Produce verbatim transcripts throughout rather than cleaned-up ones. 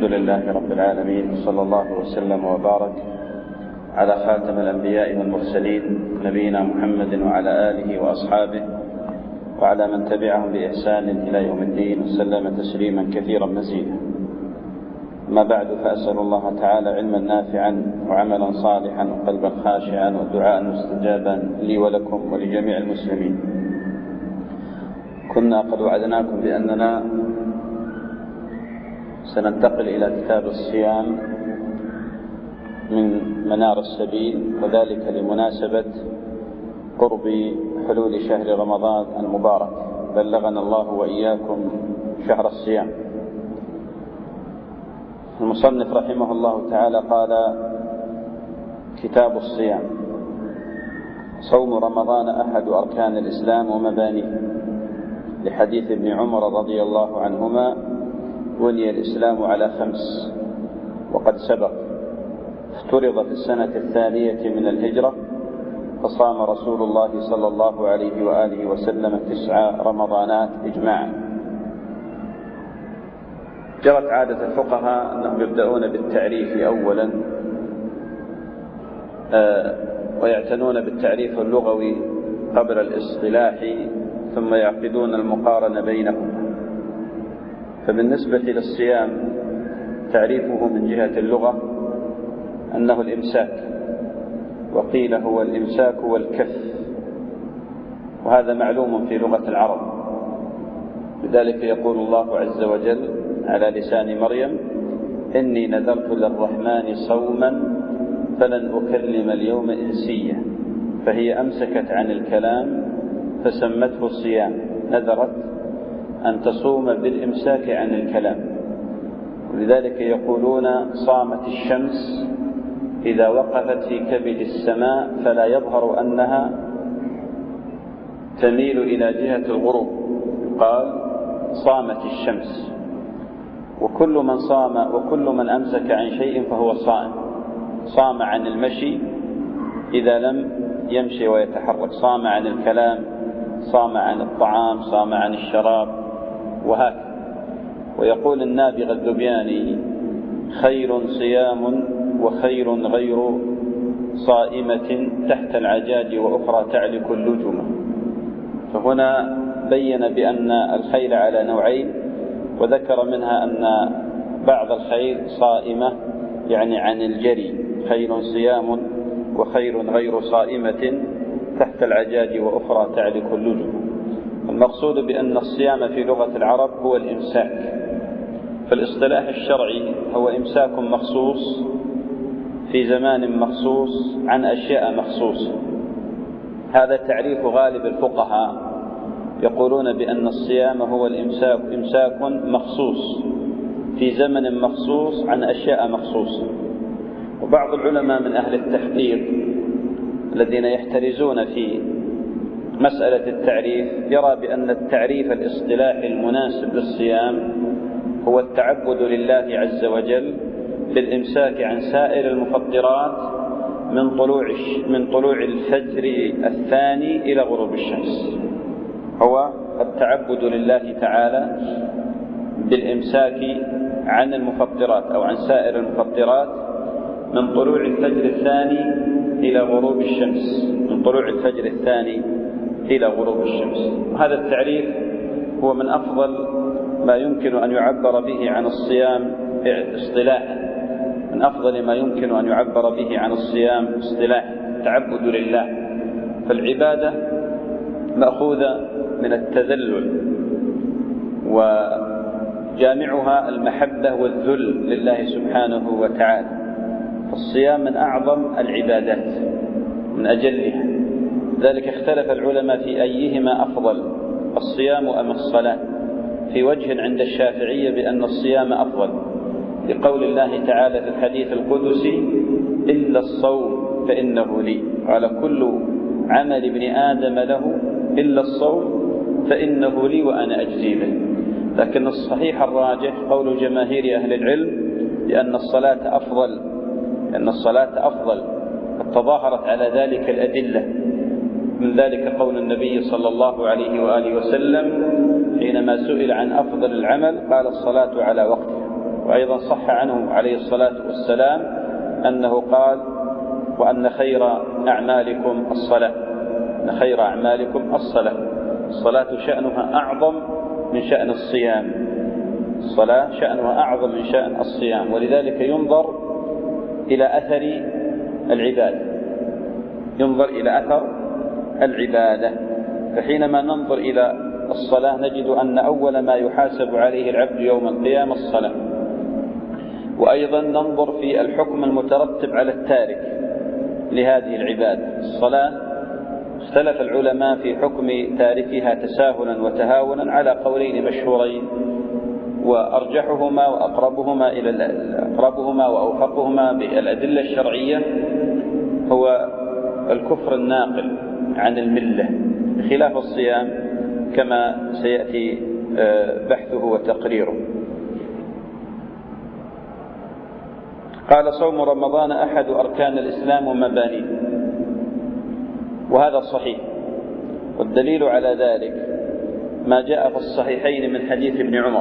لله رب العالمين، صلى الله وسلم وبارك على خاتم الأنبياء والمرسلين نبينا محمد وعلى آله وأصحابه وعلى من تبعهم بإحسان إلى يوم الدين، وسلم تسليما كثيرا مزيدا. ما بعد، فأسأل الله تعالى علما نافعا وعملا صالحا وقلبا خاشعا ودعاء مستجابا لي ولكم ولجميع المسلمين. كنا قد وعدناكم بأننا سننتقل إلى كتاب الصيام من منار السبيل، وذلك لمناسبة قرب حلول شهر رمضان المبارك. بلغنا الله وإياكم شهر الصيام. المصنف رحمه الله تعالى قال: كتاب الصيام. صوم رمضان أحد أركان الإسلام ومبانيه، لحديث ابن عمر رضي الله عنهما: بني الإسلام على خمس، وقد سبق. افترض في السنة الثانية من الهجرة، فصام رسول الله صلى الله عليه وآله وسلم تسع رمضانات إجماعا. جرت عادة الفقهاء أنهم يبدأون بالتعريف أولا آه ويعتنون بالتعريف اللغوي قبل الاصطلاحي، ثم يعقدون المقارنة بينهما. فبالنسبة للصيام تعريفه من جهة اللغة أنه الإمساك، وقيل هو الإمساك والكف، وهذا معلوم في لغة العرب. لذلك يقول الله عز وجل على لسان مريم: إني نذرت للرحمن صوما فلن أكلم اليوم إنسيا. فهي أمسكت عن الكلام فسمته الصيام، نذرت أن تصوم بالإمساك عن الكلام. ولذلك يقولون: صامت الشمس إذا وقفت في كبد السماء فلا يظهر أنها تميل إلى جهة الغروب، قال: صامت الشمس. وكل من صام وكل من أمسك عن شيء فهو صائم. صام عن المشي إذا لم يمشي ويتحرك، صام عن الكلام، صام عن الطعام، صام عن الشراب، وهكذا. ويقول النابغة الذبياني: خير صيام وخير غير صائمة تحت العجاج وأخرى تعلك اللجمة. فهنا بين بأن الخيل على نوعين، وذكر منها أن بعض الخيل صائمة يعني عن الجري، خير صيام وخير غير صائمة تحت العجاج وأخرى تعلك اللجمة. المقصود بأن الصيام في لغة العرب هو الإمساك. في الاصطلاح الشرعي هو إمساك مخصوص في زمان مخصوص عن أشياء مخصوصة. هذا تعريف غالب الفقهاء، يقولون بأن الصيام هو الإمساك إمساك مخصوص في زمن مخصوص عن أشياء مخصوصة. وبعض العلماء من أهل التحقيق الذين يحترزون في مسألة التعريف يرى بأن التعريف الاصطلاحي المناسب للصيام هو التعبد لله عز وجل بالإمساك عن سائر المفطرات من طلوع من طلوع الفجر الثاني إلى غروب الشمس. هو التعبد لله تعالى بالإمساك عن المفطرات أو عن سائر المفطرات من طلوع الفجر الثاني إلى غروب الشمس، من طلوع الفجر الثاني إلى غروب الشمس. وهذا التعريف هو من أفضل ما يمكن أن يعبر به عن الصيام اصطلاحا، من أفضل ما يمكن أن يعبر به عن الصيام اصطلاحا، تعبد لله. فالعبادة مأخوذة من التذلل، وجامعها المحبة والذل لله سبحانه وتعالى. فالصيام من أعظم العبادات، من أجلها. ذلك اختلف العلماء في أيهما أفضل، الصيام أم الصلاة. في وجه عند الشافعية بأن الصيام أفضل، لقول الله تعالى في الحديث القدسي: إلا الصوم فإنه لي. على كل عمل ابن آدم له إلا الصوم فإنه لي وأنا أجزي به. لكن الصحيح الراجح قول جماهير أهل العلم بأن الصلاة أفضل، لأن الصلاة أفضل. قد تظاهرت على ذلك الأدلة، من ذلك قول النبي صلى الله عليه وآله وسلم حينما سئل عن أفضل العمل قال: الصلاة على وقتها. وأيضا صح عنه عليه الصلاة والسلام أنه قال: وأن خير أعمالكم الصلاة، أن خير أعمالكم الصلاة. الصلاة شأنها أعظم من شأن الصيام، الصلاة شأنها أعظم من شأن الصيام، ولذلك ينظر إلى أثر العبادة، ينظر إلى أثر العبادة. فحينما ننظر إلى الصلاة نجد أن أول ما يحاسب عليه العبد يوم القيامة الصلاة. وأيضا ننظر في الحكم المترتب على التارك لهذه العبادة الصلاة. اختلف العلماء في حكم تاركها تساهلا وتهاونا على قولين مشهورين، وأرجحهما وأقربهما إلى أقربهما وأوفقهما بالأدلة الشرعية هو الكفر الناقل عن الملة، خلاف الصيام كما سيأتي بحثه وتقريره. قال: صوم رمضان أحد أركان الإسلام ومبانيه، وهذا صحيح، والدليل على ذلك ما جاء في الصحيحين من حديث ابن عمر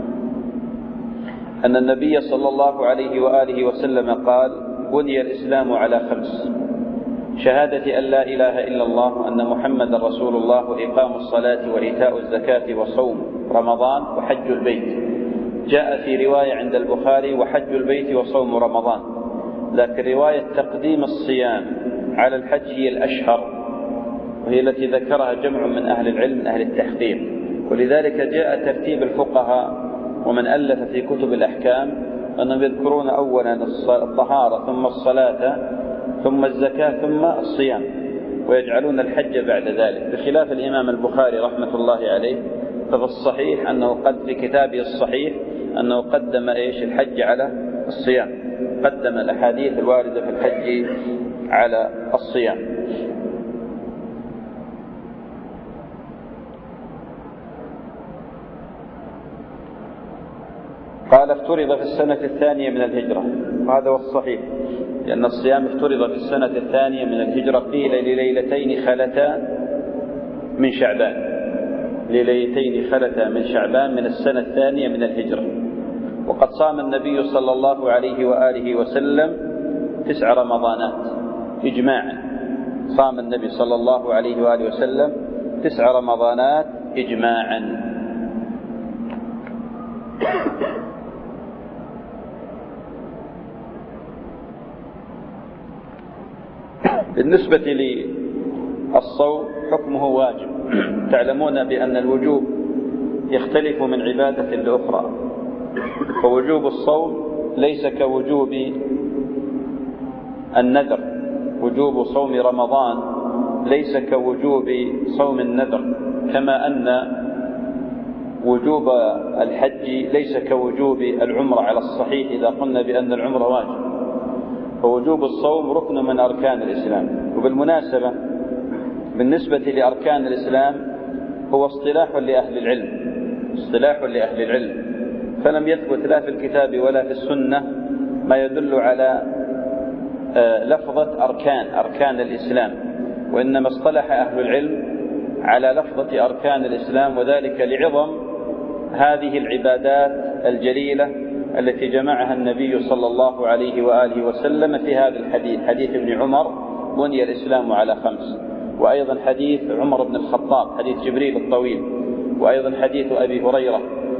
أن النبي صلى الله عليه وآله وسلم قال: بني الإسلام على خمس: شهادة أن لا إله إلا الله وأن محمد رسول الله، وإقام الصلاة وإيتاء الزكاة وصوم رمضان وحج البيت. جاء في رواية عند البخاري: وحج البيت وصوم رمضان، لكن رواية تقديم الصيام على الحج هي الأشهر، وهي التي ذكرها جمع من أهل العلم من أهل التحقيق. ولذلك جاء ترتيب الفقهاء ومن ألف في كتب الأحكام أنهم يذكرون أولا الطهارة ثم الصلاة ثم الزكاة ثم الصيام، ويجعلون الحج بعد ذلك، بخلاف الإمام البخاري رحمة الله عليه. ففي الصحيح أنه قد في كتابه الصحيح أنه قدم إيش الحج على الصيام، قدم الأحاديث الواردة في الحج على الصيام. قال: افترض في السنة الثانية من الهجرة، وهذا هو الصحيح، لأن الصيام افترض في السنة الثانية من الهجرة، قيل لليلتين خلتا من شعبان، لليلتين خلتا من شعبان من السنة الثانية من الهجرة. وقد صام النبي صلى الله عليه وآله وسلم تسع رمضانات إجماعا، صام النبي صلى الله عليه وآله وسلم تسع رمضانات إجماعا. بالنسبة للصوم حكمه واجب. تعلمون بأن الوجوب يختلف من عبادة لأخرى، فوجوب الصوم ليس كوجوب النذر، وجوب صوم رمضان ليس كوجوب صوم النذر، كما أن وجوب الحج ليس كوجوب العمرة على الصحيح إذا قلنا بأن العمرة واجب. فوجوب الصوم ركن من أركان الإسلام. وبالمناسبة بالنسبة لأركان الإسلام هو اصطلاح لأهل العلم، اصطلاح لأهل العلم، فلم يثبت لا في الكتاب ولا في السنة ما يدل على لفظة أركان أركان الإسلام، وإنما اصطلح أهل العلم على لفظة أركان الإسلام، وذلك لعظم هذه العبادات الجليلة التي جمعها النبي صلى الله عليه وآله وسلم في هذا الحديث، حديث ابن عمر: بني الإسلام على خمس، وأيضا حديث عمر بن الخطاب حديث جبريل الطويل، وأيضا حديث أبي هريرة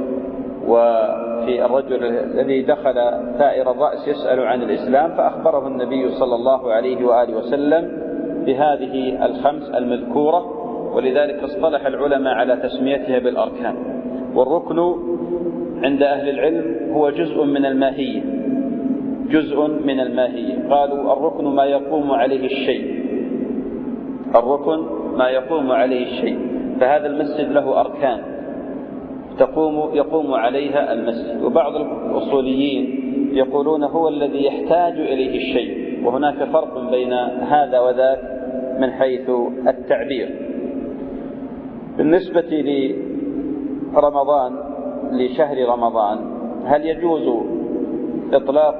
وفي الرجل الذي دخل ثائر الرأس يسأل عن الإسلام، فأخبره النبي صلى الله عليه وآله وسلم بهذه الخمس المذكورة، ولذلك اصطلح العلماء على تسميتها بالأركان. والركن عند أهل العلم هو جزء من الماهية، جزء من الماهية. قالوا: الركن ما يقوم عليه الشيء، الركن ما يقوم عليه الشيء، فهذا المسجد له أركان تقوم يقوم عليها المسجد. وبعض الأصوليين يقولون هو الذي يحتاج إليه الشيء، وهناك فرق بين هذا وذاك من حيث التعبير. بالنسبة لرمضان، لشهر رمضان، هل يجوز إطلاق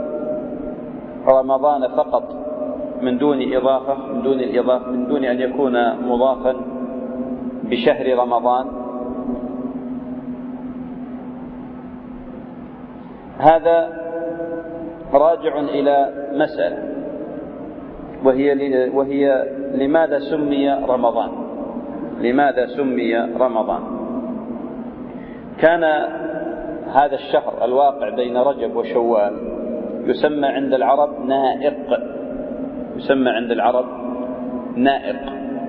رمضان فقط من دون إضافة من دون الإضافة من دون أن يكون مضافا بشهر رمضان؟ هذا راجع إلى مسألة، وهي وهي لماذا سمي رمضان؟ لماذا سمي رمضان؟ كان هذا الشهر الواقع بين رجب وشوال يسمى عند العرب نائق، يسمى عند العرب نائق.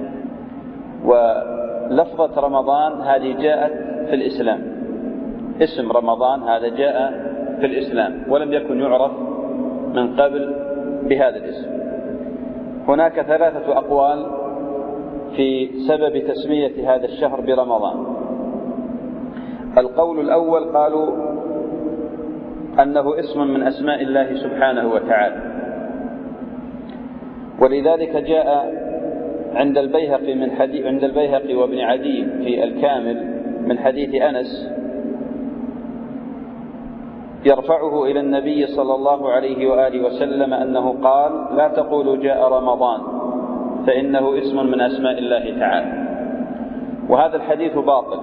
ولفظة رمضان هذه جاءت في الإسلام، اسم رمضان هذا جاء في الإسلام ولم يكن يعرف من قبل بهذا الاسم. هناك ثلاثة أقوال في سبب تسمية هذا الشهر برمضان. القول الأول قالوا أنه اسم من أسماء الله سبحانه وتعالى، ولذلك جاء عند البيهقي من حديث عند البيهقي وابن عدي في الكامل من حديث أنس يرفعه إلى النبي صلى الله عليه وآله وسلم أنه قال: لا تقولوا جاء رمضان فإنه اسم من أسماء الله تعالى. وهذا الحديث باطل،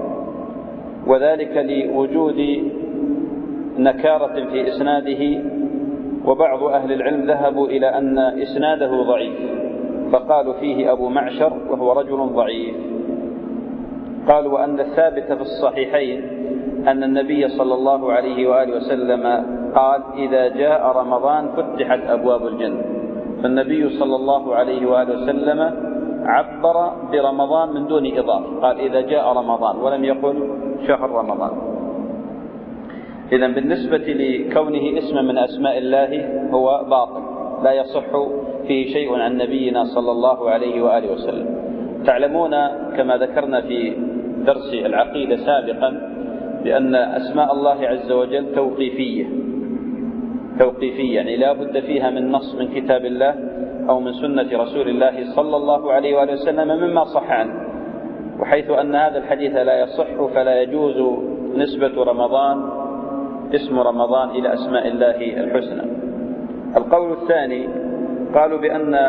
وذلك لوجود نكارة في إسناده، وبعض أهل العلم ذهبوا إلى أن إسناده ضعيف فقالوا فيه أبو معشر وهو رجل ضعيف. قالوا وأن الثابت في الصحيحين أن النبي صلى الله عليه وآله وسلم قال: إذا جاء رمضان فتحت أبواب الجنة. فالنبي صلى الله عليه وآله وسلم عبر برمضان من دون إضافة، قال إذا جاء رمضان ولم يقل شهر رمضان. إذن بالنسبة لكونه اسم من أسماء الله هو باطل، لا يصح فيه شيء عن نبينا صلى الله عليه وآله وسلم. تعلمون كما ذكرنا في درس العقيدة سابقا بأن أسماء الله عز وجل توقيفية توقيفية يعني لا بد فيها من نص من كتاب الله أو من سنة رسول الله صلى الله عليه وآله وسلم مما صح عنه. وحيث أن هذا الحديث لا يصح فلا يجوز نسبة رمضان اسم رمضان إلى أسماء الله الحسنى. القول الثاني قالوا بأن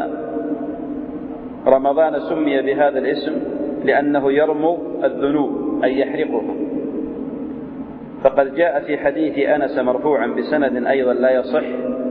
رمضان سمي بهذا الاسم لأنه يرمو الذنوب أي يحرقها، فقد جاء في حديث أنس مرفوعا بسند أيضا لا يصح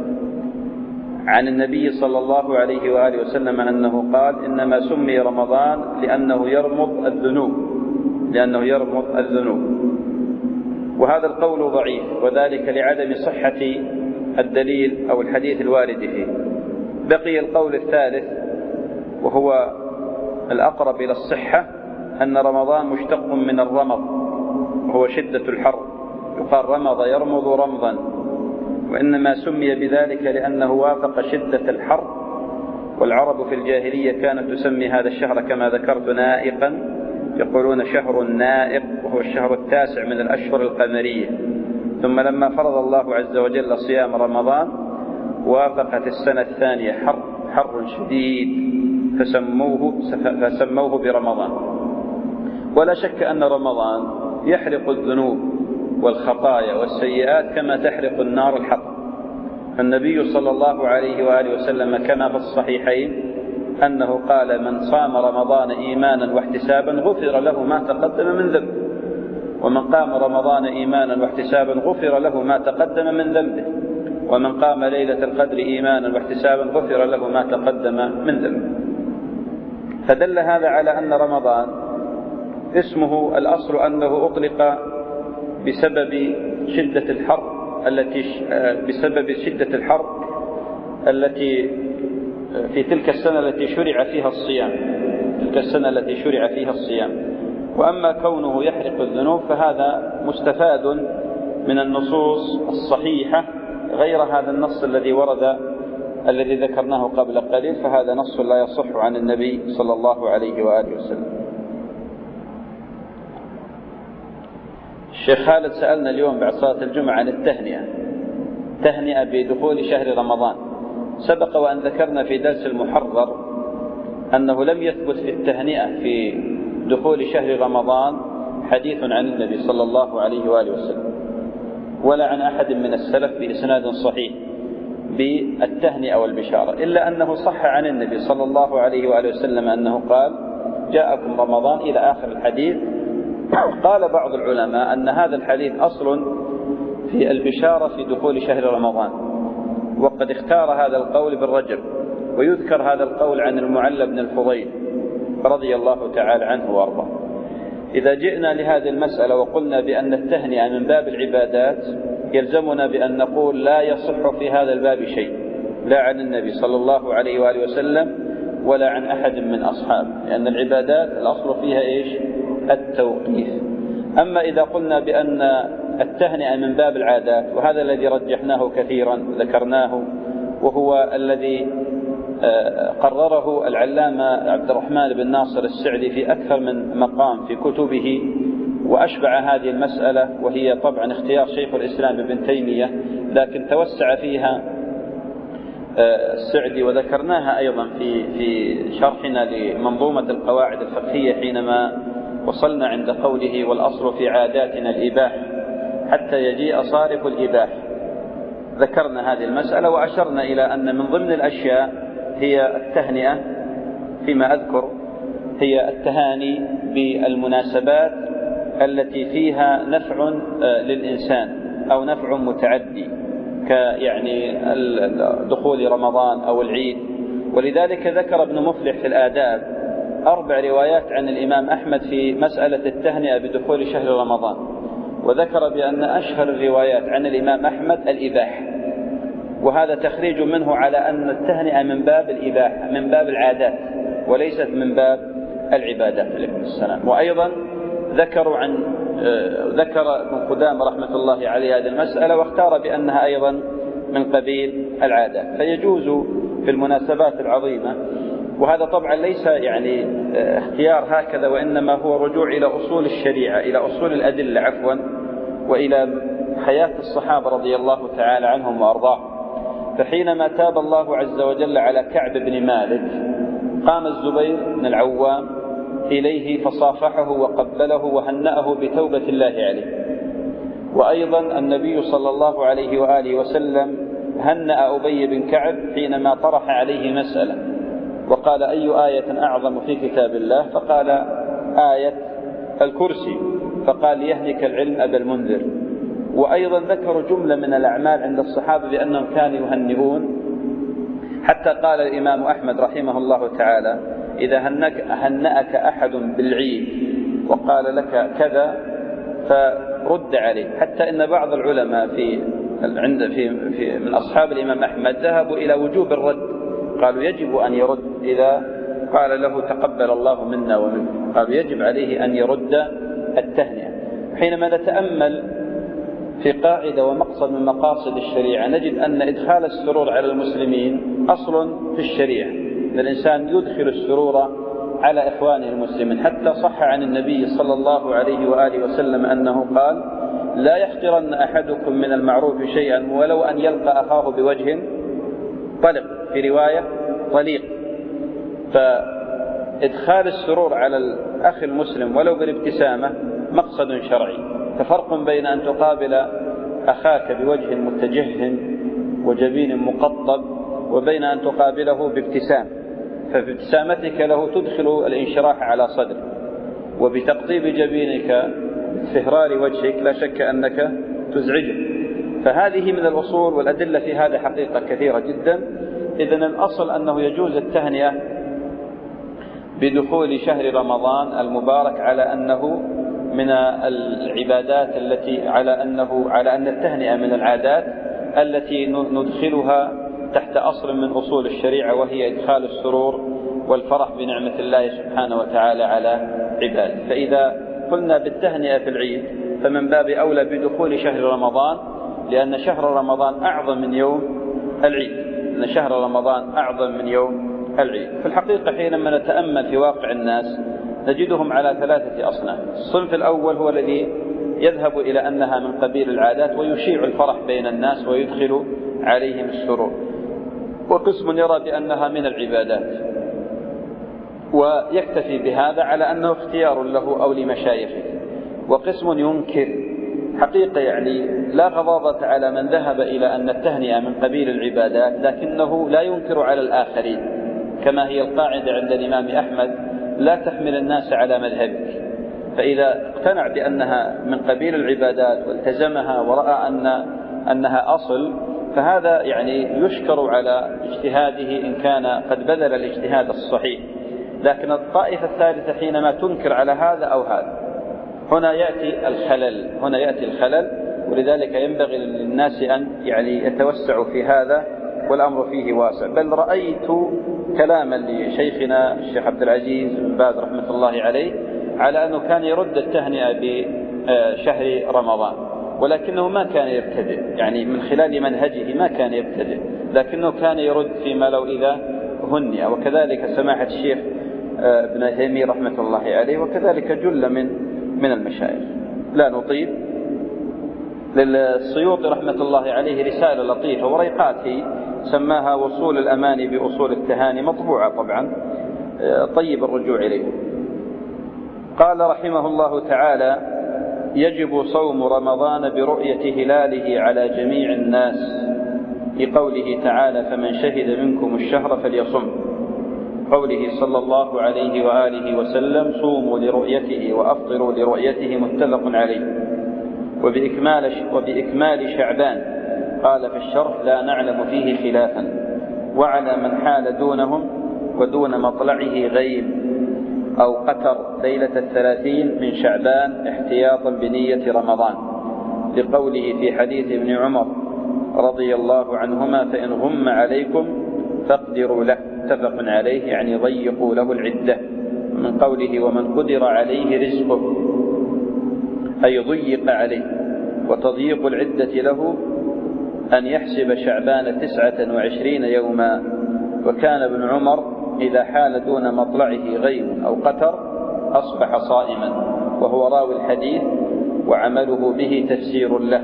عن النبي صلى الله عليه وآله وسلم أنه قال: إنما سمي رمضان لأنه يرمض الذنوب لأنه يرمض الذنوب. وهذا القول ضعيف، وذلك لعدم صحة الدليل أو الحديث الوارد فيه. بقي القول الثالث وهو الأقرب إلى الصحة، أن رمضان مشتق من الرمض وهو شدة الحر، يقال رمض يرمض رمضا، وإنما سمي بذلك لأنه وافق شدة الحر. والعرب في الجاهلية كانت تسمي هذا الشهر كما ذكرت نائقا، يقولون شهر نائق، وهو الشهر التاسع من الأشهر القمرية. ثم لما فرض الله عز وجل صيام رمضان وافقت السنة الثانية حر حر شديد فسموه فسموه برمضان. ولا شك أن رمضان يحرق الذنوب والخطايا والسيئات كما تحرق النار الحطب. النبي صلى الله عليه وآله وسلم كما في الصحيحين أنه قال: من صام رمضان إيمانا واحتسابا غفر له ما تقدم من ذنبه، ومن قام رمضان إيمانا واحتسابا غفر له ما تقدم من ذنبه، ومن قام ليلة القدر إيمانا واحتسابا غفر له ما تقدم من ذنبه. فدل هذا على أن رمضان اسمه الأصل أنه أطلق بسبب شدة الحر التي بسبب شدة الحر التي في تلك السنة التي شرع فيها الصيام تلك السنة التي شرع فيها الصيام. وأما كونه يحرق الذنوب فهذا مستفاد من النصوص الصحيحة غير هذا النص الذي ورد الذي ذكرناه قبل قليل، فهذا نص لا يصح عن النبي صلى الله عليه وآله وسلم. الشيخ خالد سألنا اليوم بعد صلاة الجمعة عن التهنئة تهنئة بدخول شهر رمضان. سبق وأن ذكرنا في درس المحرر أنه لم يثبت في التهنئة في دخول شهر رمضان حديث عن النبي صلى الله عليه وآله وسلم ولا عن أحد من السلف بإسناد صحيح بالتهنئة والبشارة، إلا أنه صح عن النبي صلى الله عليه وآله وسلم أنه قال: جاءكم رمضان إلى آخر الحديث. قال بعض العلماء أن هذا الحديث أصل في البشارة في دخول شهر رمضان، وقد اختار هذا القول بالرجب، ويذكر هذا القول عن المعلى بن الفضيل رضي الله تعالى عنه وارضاه. إذا جئنا لهذه المسألة وقلنا بأن التهنئة من باب العبادات، يلزمنا بأن نقول لا يصح في هذا الباب شيء، لا عن النبي صلى الله عليه وآله وسلم ولا عن أحد من أصحابه، لأن العبادات الأصل فيها إيش؟ التوقيف. أما إذا قلنا بأن التهنئة من باب العادات، وهذا الذي رجحناه كثيرا ذكرناه، وهو الذي قرره العلامة عبد الرحمن بن ناصر السعدي في أكثر من مقام في كتبه، وأشبع هذه المسألة، وهي طبعا اختيار شيخ الإسلام ابن تيمية، لكن توسع فيها السعدي، وذكرناها أيضا في في شرحنا لمنظومة القواعد الفقهية حينما وصلنا عند قوله والأصل في عاداتنا الإباحة حتى يجيء صارف الإباحة. ذكرنا هذه المسألة وأشرنا إلى أن من ضمن الأشياء هي التهنئة، فيما أذكر هي التهاني بالمناسبات التي فيها نفع للإنسان أو نفع متعدي، كيعني دخول رمضان أو العيد. ولذلك ذكر ابن مفلح في الآداب أربع روايات عن الإمام أحمد في مسألة التهنئة بدخول شهر رمضان، وذكر بأن أشهر الروايات عن الإمام أحمد الإباحة، وهذا تخريج منه على أن التهنئة من باب الإباحة، من باب العادات وليست من باب العبادات عليكم السلام. وأيضا ذكروا عن ذكر ابن قدامة رحمة الله عليه هذه المسألة، واختار بأنها أيضا من قبيل العادات، فيجوز في المناسبات العظيمة. وهذا طبعا ليس يعني اختيار هكذا، وإنما هو رجوع إلى أصول الشريعة، إلى أصول الأدلة عفوا، وإلى حياة الصحابة رضي الله تعالى عنهم وأرضاهم. فحينما تاب الله عز وجل على كعب بن مالك، قام الزبير بن العوام إليه فصافحه وقبله وهنأه بتوبة الله عليه. وأيضا النبي صلى الله عليه وآله وسلم هنأ أبي بن كعب حينما طرح عليه مسألة، وقال أي آية أعظم في كتاب الله؟ فقال آية الكرسي، فقال يهلك العلم أبا المنذر. وأيضا ذكروا جملة من الأعمال عند الصحابة بأنهم كانوا يهنئون، حتى قال الإمام أحمد رحمه الله تعالى إذا هنك هنأك أحد بالعيد وقال لك كذا فرد عليه، حتى إن بعض العلماء في عند في, في من أصحاب الإمام أحمد ذهبوا إلى وجوب الرد، قالوا يجب أن يرد إذا قال له تقبل الله منا ومنكم، قالوا يجب عليه أن يرد التهنئة. حينما نتأمل في قاعدة ومقصد من مقاصد الشريعة، نجد أن إدخال السرور على المسلمين أصل في الشريعة، أن الإنسان يدخل السرور على إخوانه المسلمين، حتى صح عن النبي صلى الله عليه وآله وسلم أنه قال لا يحقرن أحدكم من المعروف شيئا ولو أن يلقى أخاه بوجه طلق، في رواية طليق. فإدخال السرور على الأخ المسلم ولو بالابتسامة مقصد شرعي، ففرق بين أن تقابل أخاك بوجه متجهم وجبين مقطب وبين أن تقابله بابتسام، فبابتسامتك له تدخل الانشراح على صدره، وبتقطيب جبينك استهرار وجهك لا شك أنك تزعجه. فهذه من الأصول والأدلة في هذا حقيقة كثيرة جدا. إذن الأصل أنه يجوز التهنئة بدخول شهر رمضان المبارك على أنه من العبادات التي على أنه على أن التهنئة من العادات التي ندخلها تحت أصل من أصول الشريعة، وهي إدخال السرور والفرح بنعمة الله سبحانه وتعالى على عباده. فإذا قلنا بالتهنئة في العيد فمن باب أولى بدخول شهر رمضان، لأن شهر رمضان أعظم من يوم العيد، لأن شهر رمضان أعظم من يوم العيد. في الحقيقة حينما نتأمل في واقع الناس نجدهم على ثلاثة أصناف. الصنف الأول هو الذي يذهب إلى أنها من قبيل العادات ويشيع الفرح بين الناس ويدخل عليهم السرور، وقسم يرى بأنها من العبادات ويكتفي بهذا على أنه اختيار له أو لمشايخه، وقسم ينكر حقيقة يعني لا غضاضة على من ذهب إلى أن التهنئة من قبيل العبادات، لكنه لا ينكر على الآخرين، كما هي القاعدة عند الإمام أحمد لا تحمل الناس على مذهبك. فإذا اقتنع بأنها من قبيل العبادات والتزمها ورأى أن أنها أصل، فهذا يعني يشكر على اجتهاده إن كان قد بذل الاجتهاد الصحيح. لكن الطائفة الثالثة حينما تنكر على هذا أو هذا، هنا يأتي الخلل هنا يأتي الخلل ولذلك ينبغي للناس أن يعني يتوسعوا في هذا، والأمر فيه واسع. بل رأيت كلاما لشيخنا الشيخ عبد العزيز بن باز رحمة الله عليه على أنه كان يرد التهنئة بشهر رمضان، ولكنه ما كان يبتدئ، يعني من خلال منهجه ما كان يبتدئ، لكنه كان يرد فيما لو إذا هنئ. وكذلك سماحة الشيخ ابن تيمية رحمة الله عليه، وكذلك جل من من المشايخ. لا نطيل. للسيوطي رحمة الله عليه رسالة لطيفة وريقاته سماها وصول الأماني بأصول التهاني، مطبوعة طبعا، طيب الرجوع إليه. قال رحمه الله تعالى: يجب صوم رمضان برؤية هلاله على جميع الناس، لقوله تعالى: فمن شهد منكم الشهر فليصم، قوله صلى الله عليه وآله وسلم: صوموا لرؤيته وأفطروا لرؤيته، متفق عليه. وبإكمال, وبإكمال شعبان، قال في الشرح: لا نعلم فيه خلافا. وعلى من حال دونهم ودون مطلعه غيم أو قتر ليلة الثلاثين من شعبان احتياطا بنية رمضان، لقوله في حديث ابن عمر رضي الله عنهما: فإن غم عليكم فاقدروا له، متفق عليه، يعني ضيقوا له العدة. من قوله: ومن قدر عليه رزقه، أي ضيق عليه. وتضييق العدة له أن يحسب شعبان تسعة وعشرين يوما. وكان ابن عمر إذا حال دون مطلعه غيم أو قتر أصبح صائما، وهو راوي الحديث وعمله به تفسير له،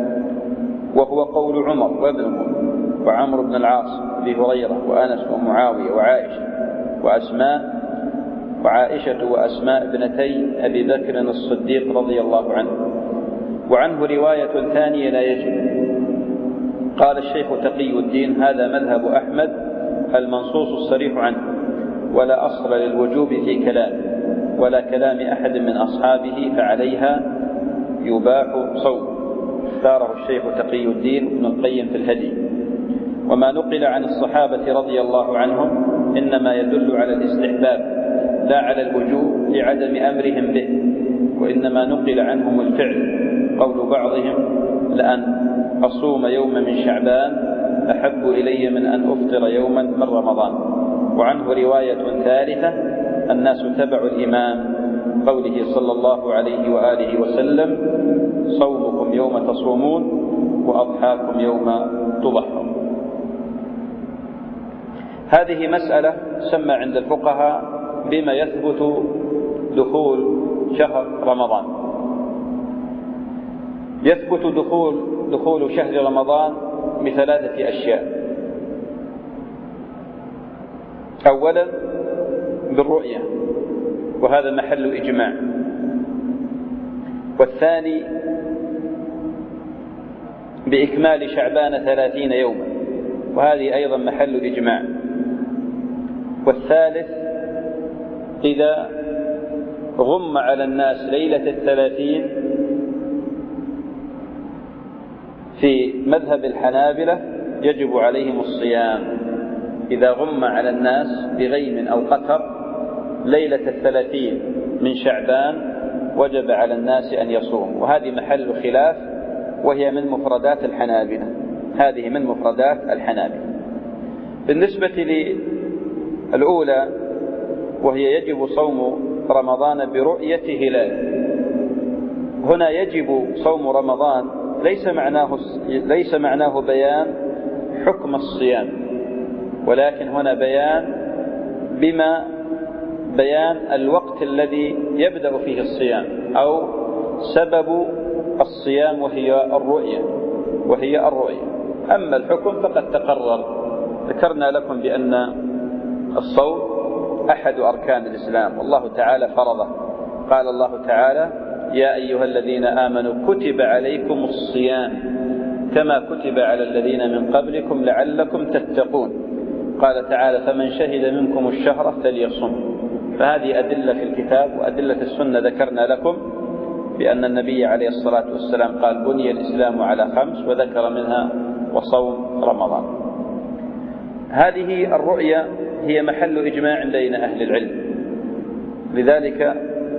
وهو قول عمر وابنه وعمرو بن العاص وابي هريرة وأنس ومعاوية وعائشة وأسماء وعائشة وأسماء ابنتي أبي بكر الصديق رضي الله عنه. وعنه رواية ثانية: لا يجب. قال الشيخ تقي الدين: هذا مذهب أحمد المنصوص الصريح عنه، ولا أصل للوجوب في كلامه ولا كلام أحد من أصحابه، فعليها يباح صوم. اختاره الشيخ تقي الدين ابن القيم في الهدي. وما نقل عن الصحابة رضي الله عنهم إنما يدل على الاستحباب لا على الوجوب لعدم أمرهم به، وإنما نقل عنهم الفعل. قول بعضهم: لأن أصوم يوم من شعبان أحب إلي من أن أفطر يوما من رمضان. وعنه رواية ثالثة: الناس تبع الإمام، قوله صلى الله عليه وآله وسلم: صومكم يوم تصومون وأضحاكم يوم تضحون. هذه مسألة سمى عند الفقهاء بما يثبت دخول شهر رمضان. يثبت دخول دخول شهر رمضان بثلاثة أشياء. أولا بالرؤية، وهذا محل إجماع. والثاني بإكمال شعبان ثلاثين يوما، وهذه أيضا محل إجماع. والثالث إذا غم على الناس ليلة الثلاثين. في مذهب الحنابلة يجب عليهم الصيام إذا غم على الناس بغيم أو قتر ليلة الثلاثين من شعبان، وجب على الناس أن يصوم. وهذه محل خلاف، وهي من مفردات الحنابلة. هذه من مفردات الحنابلة. بالنسبة للأولى وهي يجب صوم رمضان برؤية هلال، هنا يجب صوم رمضان ليس معناه ليس معناه بيان حكم الصيام، ولكن هنا بيان بما بيان الوقت الذي يبدأ فيه الصيام أو سبب الصيام، وهي الرؤية وهي الرؤية. أما الحكم فقد تقرر. ذكرنا لكم بأن الصوم أحد أركان الإسلام، والله تعالى فرضه. قال الله تعالى: يا أيها الذين آمنوا كتب عليكم الصيام كما كتب على الذين من قبلكم لعلكم تتقون. قال تعالى: فمن شهد منكم الشهر فليصم. فهذه أدلة في الكتاب وأدلة السنة ذكرنا لكم بأن النبي عليه الصلاة والسلام قال بني الإسلام على خمس، وذكر منها وصوم رمضان. هذه الرؤية هي محل إجماع بين أهل العلم، لذلك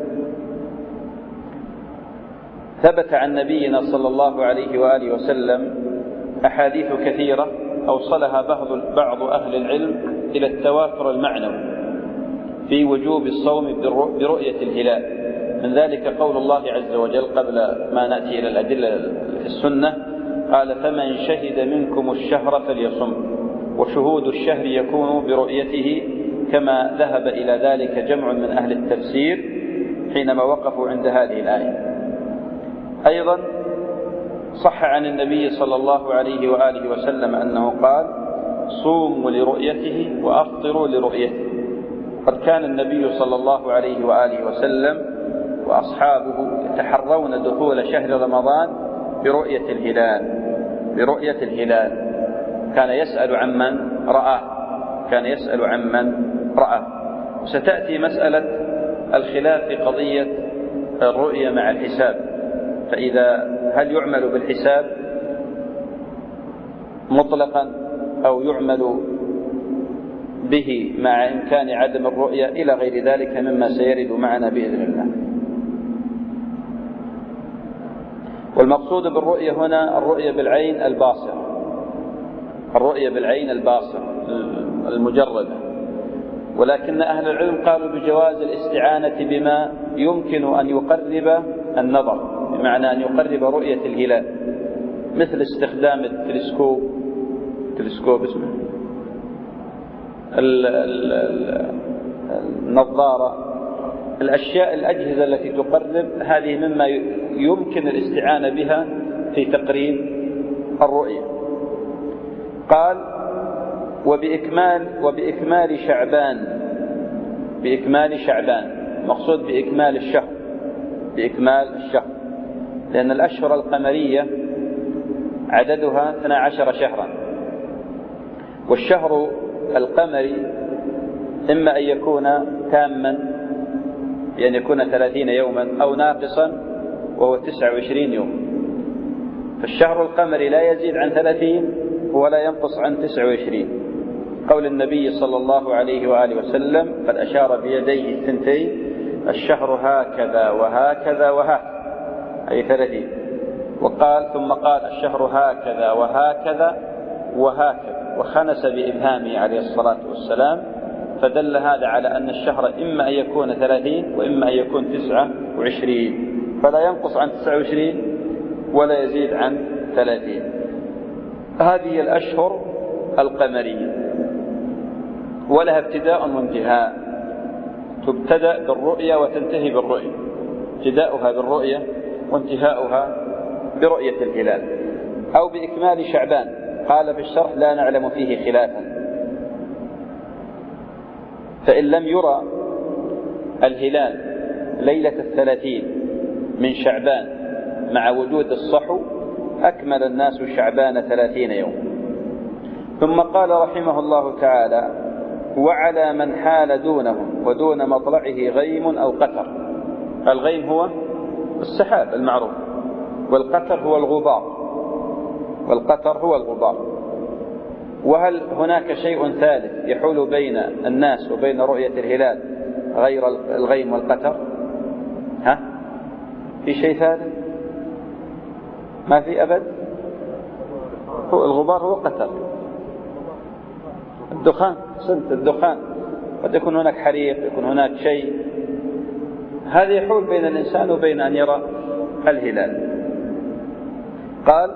ثبت عن نبينا صلى الله عليه وآله وسلم أحاديث كثيرة أوصلها بعض أهل العلم إلى التواتر المعنوي في وجوب الصوم برؤية الهلال. من ذلك قول الله عز وجل قبل ما نأتي إلى الأدلة في السنة، قال فمن شهد منكم الشهر فليصم، وشهود الشهر يكون برؤيته، كما ذهب إلى ذلك جمع من أهل التفسير حينما وقفوا عند هذه الآية. أيضا صح عن النبي صلى الله عليه وآله وسلم أنه قال صوموا لرؤيته وأفطروا لرؤيته. قد كان النبي صلى الله عليه وآله وسلم وأصحابه يتحرون دخول شهر رمضان برؤية الهلال برؤية الهلال كان يسأل عمن رآه كان يسأل عمن رآه. وستأتي مسألة الخلاف في قضية الرؤية مع الحساب، فإذا هل يعمل بالحساب مطلقا أو يعمل به مع إمكان عدم الرؤية إلى غير ذلك مما سيرد معنا بإذن الله. والمقصود بالرؤية هنا الرؤية بالعين الباصرة الرؤية بالعين الباصرة المجردة، ولكن أهل العلم قالوا بجواز الاستعانة بما يمكن أن يقرب النظر، بمعنى أن يقرب رؤية الهلال، مثل استخدام التلسكوب تلسكوب اسمه النظارة، الأشياء الأجهزة التي تقرب، هذه مما يمكن الاستعانة بها في تقريب الرؤية. قال وبإكمال وبإكمال شعبان بإكمال شعبان مقصود بإكمال الشهر بإكمال الشهر لأن الأشهر القمرية عددها اثنا عشر شهرا، والشهر القمري إما أن يكون تاما بأن يكون ثلاثين يوما أو ناقصا وهو تسعة وعشرين يوم. فالشهر القمري لا يزيد عن ثلاثين ولا ينقص عن تسعة وعشرين، قول النبي صلى الله عليه وآله وسلم قد أشار بيديه الثنتين الشهر هكذا وهكذا وهكذا أي ثلاثين، وقال ثم قال الشهر هكذا وهكذا وهكذا وخنس بإبهامه عليه الصلاة والسلام، فدل هذا على أن الشهر إما أن يكون ثلاثين وإما أن يكون تسعة وعشرين، فلا ينقص عن تسعة وعشرين ولا يزيد عن ثلاثين. هذه الأشهر القمرية ولها ابتداء وانتهاء، تبتدأ بالرؤية وتنتهي بالرؤية، ابتداؤها بالرؤية وانتهاؤها برؤية الهلال. أو بإكمال شعبان، قال في الشرح لا نعلم فيه خلافا، فإن لم يرى الهلال ليلة الثلاثين من شعبان مع وجود الصحو أكمل الناس شعبان ثلاثين يوم. ثم قال رحمه الله تعالى وعلى من حال دونهم ودون مطلعه غيم أو قتر. الغيم هو السحاب المعروف، والقتر هو الغبار والقتر هو الغبار. وهل هناك شيء ثالث يحول بين الناس وبين رؤية الهلال غير الغيم والقتر؟ ها؟ في شيء ثالث؟ ما في أبد. هو الغبار هو قتر، الدخان سنت الدخان، قد يكون هناك حريق، يكون هناك شيء، هذا يحول بين الإنسان وبين أن يرى الهلال. قال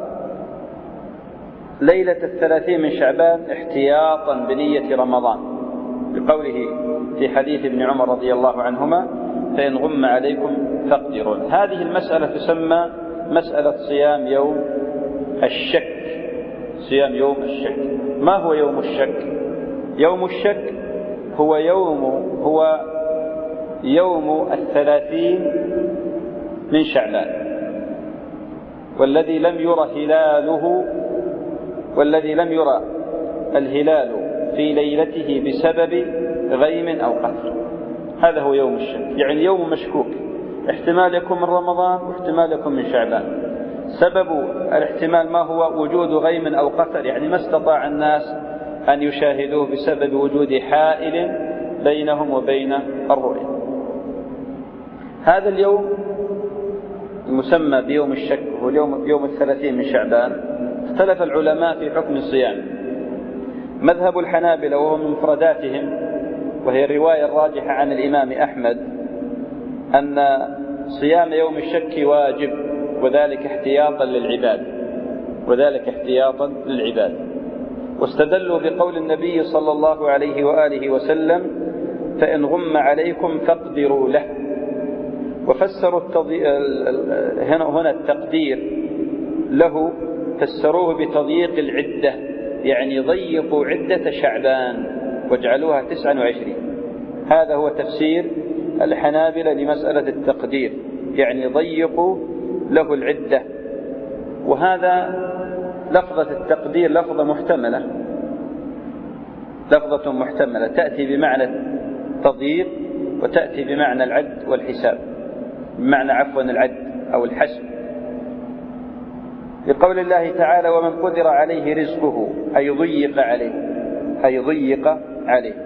ليلة الثلاثين من شعبان احتياطا بنية رمضان، بقوله في حديث ابن عمر رضي الله عنهما فإن غم عليكم فاقدرون. هذه المسألة تسمى مسألة صيام يوم الشك. صيام يوم الشك. ما هو يوم الشك؟ يوم الشك هو يوم هو يوم الثلاثين من شعبان، والذي لم يرى هلاله والذي لم يرى الهلال في ليلته بسبب غيم أو قتر، هذا هو يوم الشك، يعني يوم مشكوك، احتمال يكون من رمضان واحتمال يكون من شعبان. سبب الاحتمال ما هو؟ وجود غيم أو قتر، يعني ما استطاع الناس أن يشاهدوه بسبب وجود حائل بينهم وبين الرؤية. هذا اليوم المسمى بيوم الشك هو اليوم يوم الثلاثين من شعبان. اختلف العلماء في حكم الصيام. مذهب الحنابلة وهو من مفرداتهم، وهي الرواية الراجحة عن الإمام أحمد، أن صيام يوم الشك واجب، وذلك احتياطا للعباد وذلك احتياطا للعباد واستدلوا بقول النبي صلى الله عليه وآله وسلم: فإن غم عليكم فاقدروا له. وفسروا التضي... هنا التقدير له فسروه بتضييق العدة، يعني ضيقوا عدة شعبان واجعلوها تسعة وعشرين. هذا هو تفسير الحنابلة لمسألة التقدير، يعني ضيقوا له العدة. وهذا لفظة التقدير لفظة محتملة لفظة محتملة تأتي بمعنى التضييق وتأتي بمعنى العد والحساب، بمعنى عفوا العد أو الحسب. لقول الله تعالى: ومن قدر عليه رزقه، أي ضيق عليه أي ضيق عليه.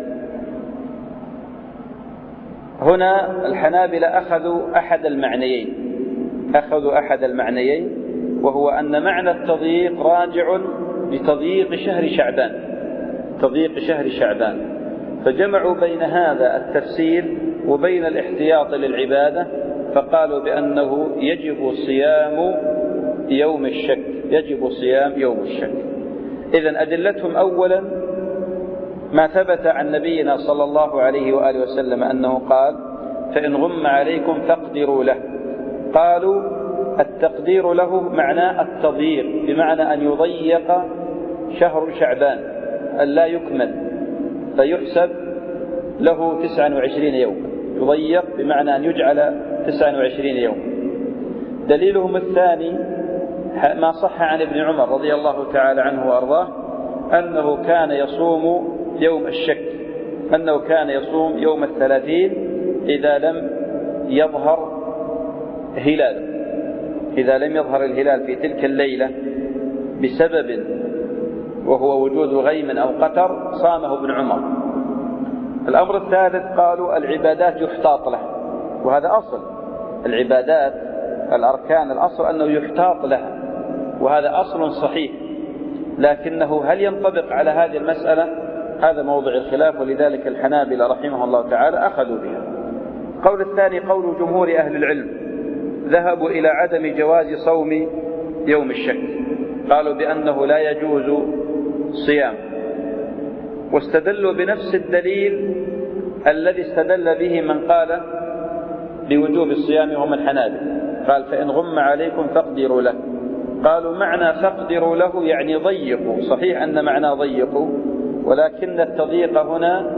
هنا الحنابلة أخذوا أحد المعنيين أخذوا أحد المعنيين وهو أن معنى التضييق راجع لتضييق شهر شعبان تضييق شهر شعبان فجمعوا بين هذا التفسير وبين الاحتياط للعبادة، فقالوا بأنه يجب صيام يوم الشك يجب صيام يوم الشك. إذن أدلتهم أولا ما ثبت عن نبينا صلى الله عليه وآله وسلم أنه قال: فإن غم عليكم فاقدروا له. قالوا التقدير له معناه التضييق، بمعنى أن يضيق شهر شعبان، أن لا يكمل، فيحسب له تسعة وعشرين يوما. يضيق بمعنى أن يجعل تسعة وعشرين يوما. دليلهم الثاني ما صح عن ابن عمر رضي الله تعالى عنه وأرضاه أنه كان يصوم يوم الشك أنه كان يصوم يوم الثلاثين إذا لم يظهر هلال إذا لم يظهر الهلال في تلك الليلة بسبب وهو وجود غيم أو قتر صامه ابن عمر. الأمر الثالث قالوا العبادات يحتاط له، وهذا أصل العبادات الأركان، الأصل أنه يحتاط لها، وهذا أصل صحيح، لكنه هل ينطبق على هذه المسألة؟ هذا موضع الخلاف، ولذلك الحنابلة رحمه الله تعالى أخذوا بها. قول الثاني قول جمهور أهل العلم، ذهبوا إلى عدم جواز صوم يوم الشك، قالوا بأنه لا يجوز صيام، واستدلوا بنفس الدليل الذي استدل به من قال بوجوب الصيام هم الحنابلة، قال: فإن غم عليكم فاقدروا له. قالوا معنى فاقدروا له يعني ضيقوا، صحيح أن معنى ضيقوا، ولكن التضييق هنا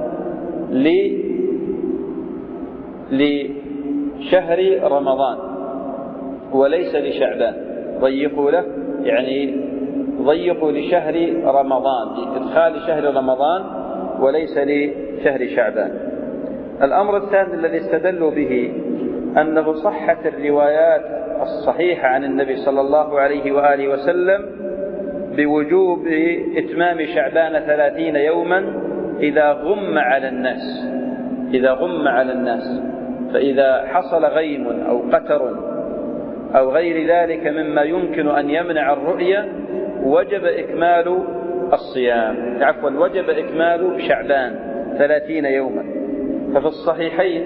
لشهر رمضان وليس لشعبان. ضيقوا له يعني ضيقوا لشهر رمضان، لإدخال شهر رمضان وليس لشهر شعبان. الأمر الثاني الذي استدلوا به أنه صحت الروايات الصحيحة عن النبي صلى الله عليه وآله وسلم بوجوب إتمام شعبان ثلاثين يوما إذا غم على الناس إذا غم على الناس فإذا حصل غيم أو قتر أو غير ذلك مما يمكن أن يمنع الرؤية وجب إكمال الصيام عفوا وجب إكمال شعبان ثلاثين يوما. ففي الصحيحين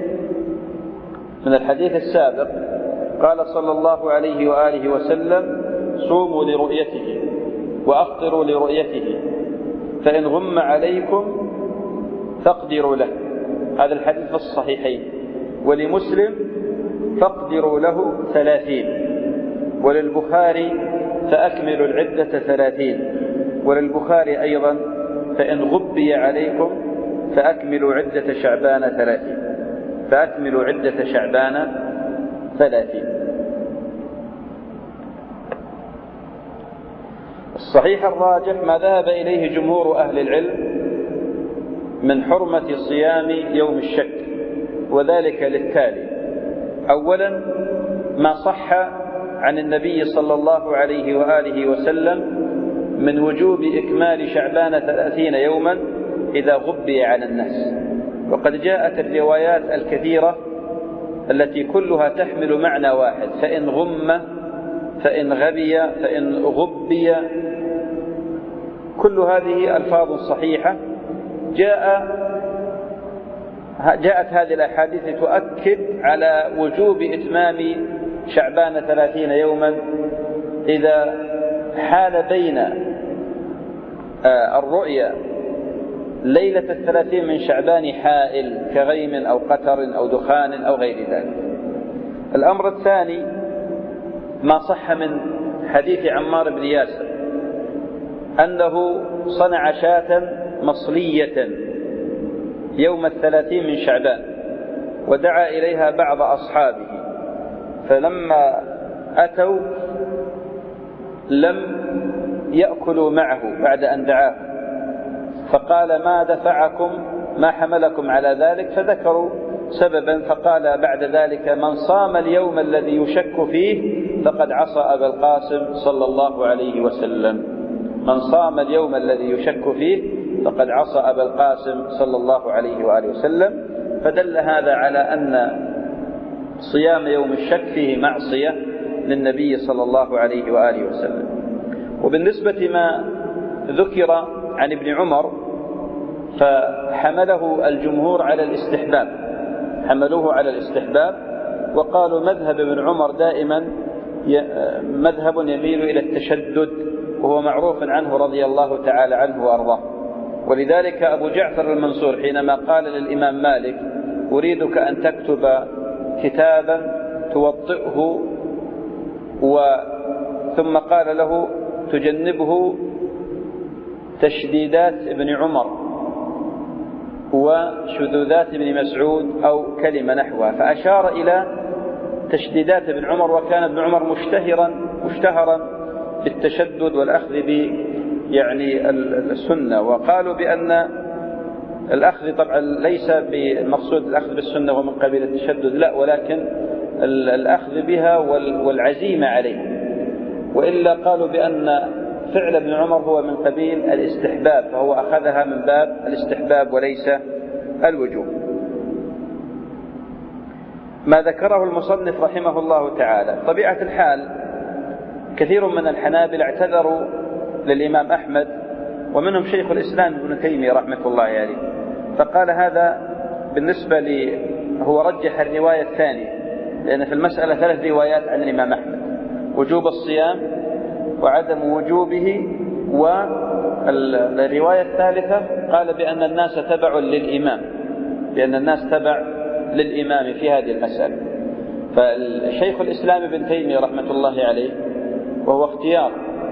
من الحديث السابق قال صلى الله عليه وآله وسلم: صوموا لرؤيته وأفطروا لرؤيته، فإن غم عليكم فاقدروا له. هذا الحديث في الصحيحين. ولمسلم: فاقدروا له ثلاثين. وللبخاري: فأكملوا العدة ثلاثين. وللبخاري أيضا: فإن غبي عليكم فأكملوا عدة شعبان ثلاثين فأكملوا عدة شعبان ثلاثين. الصحيح الراجح ما ذهب إليه جمهور أهل العلم من حرمة صيام يوم الشك، وذلك للتالي: أولا ما صح عن النبي صلى الله عليه وآله وسلم من وجوب إكمال شعبان ثلاثين يوما إذا غبي على الناس، وقد جاءت الروايات الكثيرة التي كلها تحمل معنى واحد، فإن غم فإن غبي فإن غبي، كل هذه ألفاظ صحيحة. جاء جاءت هذه الأحاديث تؤكد على وجوب إتمام شعبان ثلاثين يوما إذا حال بين الرؤيا ليلة الثلاثين من شعبان حائل كغيم أو قتر أو دخان أو غير ذلك. الأمر الثاني ما صح من حديث عمار بن ياسر أنه صنع شاة مصلية يوم الثلاثين من شعبان ودعا إليها بعض أصحابه، فلما أتوا لم يأكلوا معه بعد أن دعاه، فقال ما دفعكم ما حملكم على ذلك، فذكروا سببا، فقال بعد ذلك من صام اليوم الذي يشك فيه فقد عصى أبا القاسم صلى الله عليه وسلم. من صام اليوم الذي يشك فيه فقد عصى أبا القاسم صلى الله عليه وآله وسلم. فدل هذا على أن صيام يوم الشك فيه معصية للنبي صلى الله عليه وآله وسلم. وبالنسبة ما ذكر عن ابن عمر فحمله الجمهور على الاستحباب، حملوه على الاستحباب وقالوا مذهب ابن عمر دائما مذهب يميل إلى التشدد، وهو معروف عنه رضي الله تعالى عنه وأرضاه. ولذلك أبو جعفر المنصور حينما قال للإمام مالك أريدك أن تكتب كتابا توطئه و ثم قال له تجنبه تشديدات ابن عمر وشذوذات ابن مسعود أو كلمة نحوها، فأشار إلى تشديدات ابن عمر، وكان ابن عمر مشتهرا مشتهرا بالتشدد والأخذ ب يعني السنة. وقالوا بأن الأخذ طبعا ليس بالمقصود الأخذ بالسنة ومن قبيل التشدد، لا، ولكن الأخذ بها والعزيمة عليه. وإلا قالوا بأن فعل ابن عمر هو من قبيل الاستحباب، فهو أخذها من باب الاستحباب وليس الوجوب. ما ذكره المصنف رحمه الله تعالى، طبيعة الحال كثير من الحنابلة اعتذروا للإمام أحمد، ومنهم شيخ الإسلام ابن تيمية رحمة الله عليه، فقال هذا بالنسبة لي هو رجح الرواية الثانية، لأن في المسألة ثلاث روايات عن الإمام أحمد: وجوب الصيام وعدم وجوبه، والرواية الثالثة قال بأن الناس تبع للإمام، بأن الناس تبع للإمام في هذه المسألة. فالشيخ الإسلام ابن تيمية رحمة الله عليه، وهو اختيار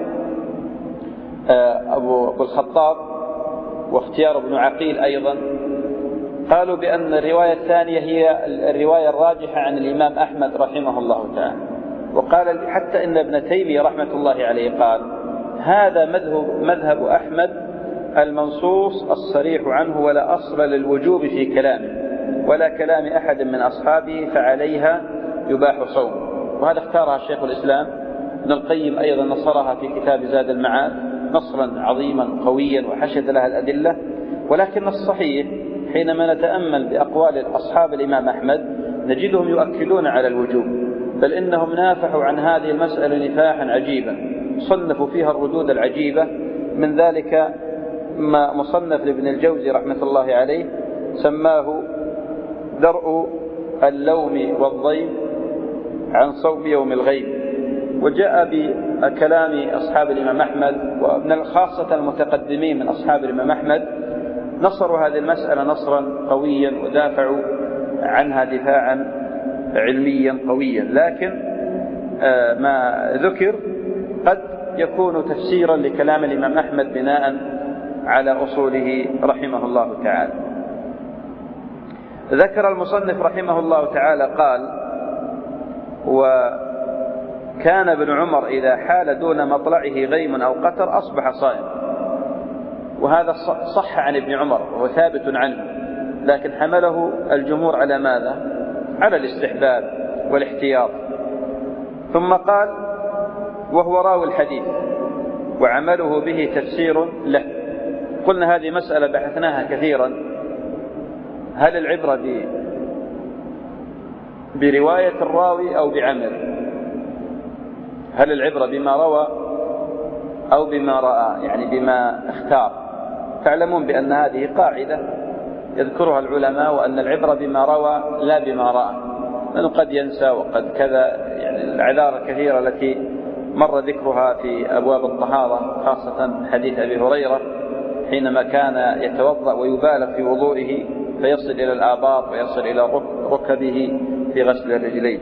أبو الخطاب واختيار ابن عقيل أيضا، قالوا بأن الرواية الثانية هي الرواية الراجحة عن الإمام أحمد رحمه الله تعالى. وقال حتى إن ابن تيمية رحمة الله عليه قال هذا مذهب, مذهب أحمد المنصوص الصريح عنه، ولا أصل للوجوب في كلامه ولا كلام أحد من أصحابه، فعليها يباح صوم. وهذا اختارها الشيخ الإسلام ابن القيم أيضا، نصرها في كتاب زاد المعاد نصرا عظيما قويا وحشد لها الأدلة. ولكن الصحيح حينما نتأمل بأقوال أصحاب الإمام أحمد نجدهم يؤكدون على الوجوب، بل إنهم نافحوا عن هذه المسألة نفاحا عجيبا، صنفوا فيها الردود العجيبة. من ذلك ما مصنف لابن الجوزي رحمة الله عليه سماه درء اللوم والضيم عن صوم يوم الغيب. وجاء بكلام أصحاب الإمام أحمد، ومن خاصة المتقدمين من أصحاب الإمام أحمد نصروا هذه المسألة نصرا قويا ودافعوا عنها دفاعا علميا قويا. لكن ما ذكر قد يكون تفسيرا لكلام الإمام أحمد بناء على أصوله رحمه الله تعالى. ذكر المصنف رحمه الله تعالى قال: وكان ابن عمر إذا حال دون مطلعه غيم أو قتر أصبح صائم. وهذا صح عن ابن عمر وهو ثابت عنه، لكن حمله الجمهور على ماذا؟ على الاستحباب، والاحتياط. ثم قال: وهو راوي الحديث وعمله به تفسير له. قلنا هذه مسألة بحثناها كثيرا، هل العبرة ب... برواية الراوي أو بعمل؟ هل العبرة بما روى أو بما رأى، يعني بما اختار؟ تعلمون بأن هذه قاعدة يذكرها العلماء، وأن العبرة بما روى لا بما رأى، لأنه قد ينسى وقد كذا، يعني الأعذار الكثيرة التي مر ذكرها في أبواب الطهارة، خاصة حديث أبي هريرة حينما كان يتوضأ ويبالغ في وضوئه فيصل إلى الآباط ويصل إلى ركبه في غسل الرجلين.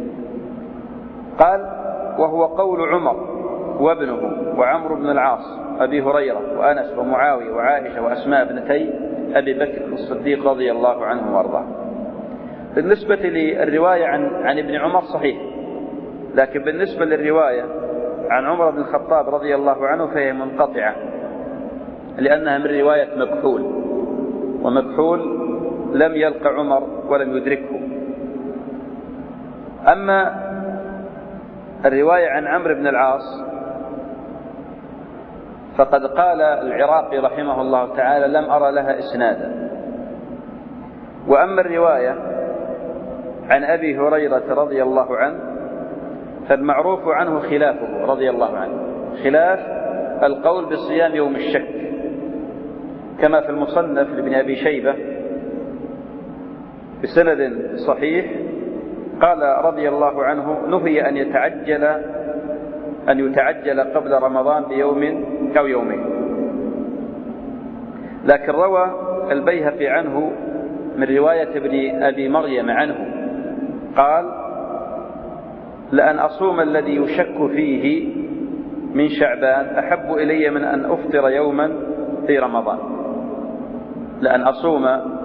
قال: وهو قول عمر وابنه وعمرو بن العاص أبي هريرة وأنس ومعاوية وعائشة وأسماء ابنتي أبي بكر الصديق رضي الله عنه وارضاه. بالنسبة للرواية عن, عن ابن عمر صحيح، لكن بالنسبة للرواية عن عمر بن الخطاب رضي الله عنه فهي منقطعة، لأنها من رواية مكحول، ومكحول لم يلقى عمر ولم يدركه. أما الرواية عن عمرو بن العاص فقد قال العراقي رحمه الله تعالى: لم أرى لها إسنادا. وأما الرواية عن أبي هريرة رضي الله عنه فالمعروف عنه خلافه رضي الله عنه، خلاف القول بصيام يوم الشك، كما في المصنف لابن أبي شيبة بسند صحيح قال رضي الله عنه: نهي أن يتعجل أن يتعجل قبل رمضان بيوم أو يومين. لكن روى البيهقي عنه من رواية ابن أبي مريم عنه قال: لأن أصوم الذي يشك فيه من شعبان أحب إلي من أن أفطر يوما في رمضان. لأن أصوم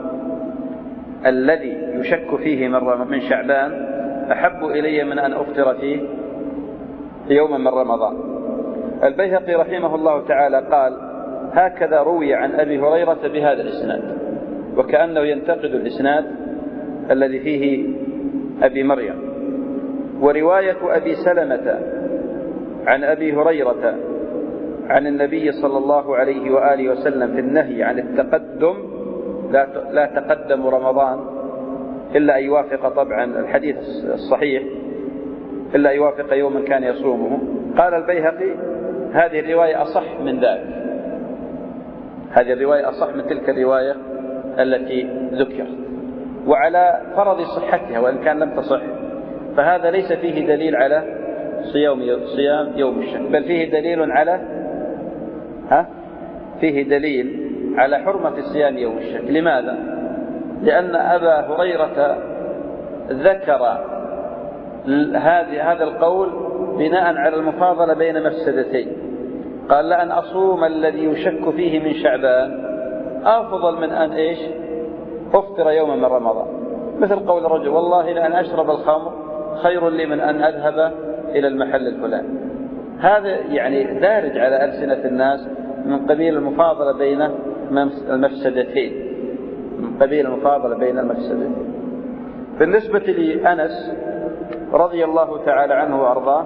الذي يشك فيه من شعبان أحب إلي من أن أفطر فيه يوما من رمضان. البيهقي رحمه الله تعالى قال: هكذا روي عن أبي هريرة بهذا الإسناد، وكأنه ينتقد الإسناد الذي فيه أبي مريم. ورواية أبي سلمة عن أبي هريرة عن النبي صلى الله عليه وآله وسلم في النهي عن التقدم، لا تقدم رمضان إلا أن يوافق، طبعا الحديث الصحيح، إلا أن يوافق يوما كان يصومه. قال البيهقي: هذه الرواية أصح من ذلك، هذه الرواية أصح من تلك الرواية التي ذكرت. وعلى فرض صحتها وإن كان لم تصح فهذا ليس فيه دليل على صيام صيام يوم الشك، بل فيه دليل على ها فيه دليل على حرمة صيام يوم الشك. لماذا؟ لأن أبا هريرة ذكر هذه هذا القول بناء على المفاضلة بين مفسدتين. قال: لأن أصوم الذي يشك فيه من شعبان أفضل من أن إيش أفطر يوما من رمضان. مثل قول الرجل: والله لأن أشرب الخمر خير لي من أن أذهب إلى المحل الفلاني. هذا يعني دارج على ألسنة الناس من قبيل المفاضلة بين المفسدتين، من قبيل المفاضلة بين المفسدتين. بالنسبة لأنس رضي الله تعالى عنه وأرضاه،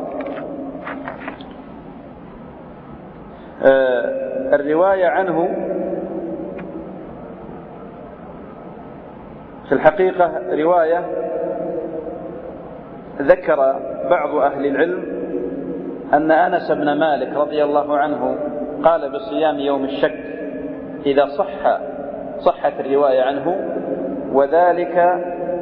الرواية عنه في الحقيقة رواية ذكر بعض أهل العلم أن أنس بن مالك رضي الله عنه قال بصيام يوم الشك إذا صح صحت الرواية عنه، وذلك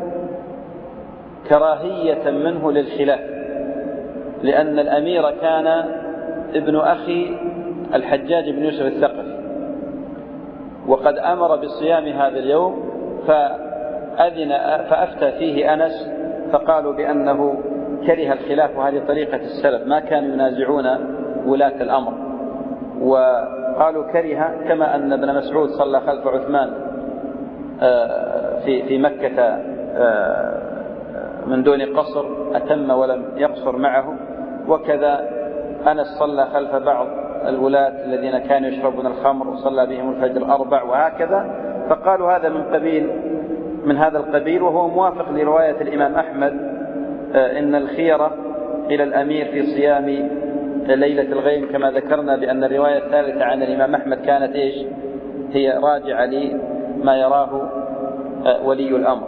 كراهية منه للخلاف، لأن الأمير كان ابن أخي الحجاج بن يوسف الثقفي، وقد أمر بصيام هذا اليوم فأذن فأفتى فيه أنس، فقالوا بأنه كره الخلاف، وهذه طريقة السلف، ما كانوا ينازعون ولاة الأمر، وقالوا كره، كما أن ابن مسعود صلى خلف عثمان في في مكة من دون قصر، أتم ولم يقصر معه، وكذا أنس صلى خلف بعض الولاة الذين كانوا يشربون الخمر وصلى بهم الفجر أربع، وهكذا. فقالوا هذا من قبيل من هذا القبيل، وهو موافق لرواية الإمام أحمد إن الخيرة إلى الأمير في صيام ليلة الغيم كما ذكرنا بأن الرواية الثالثة عن الإمام أحمد كانت إيش؟ هي راجعة لما يراه ولي الأمر.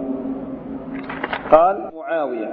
قال معاوية،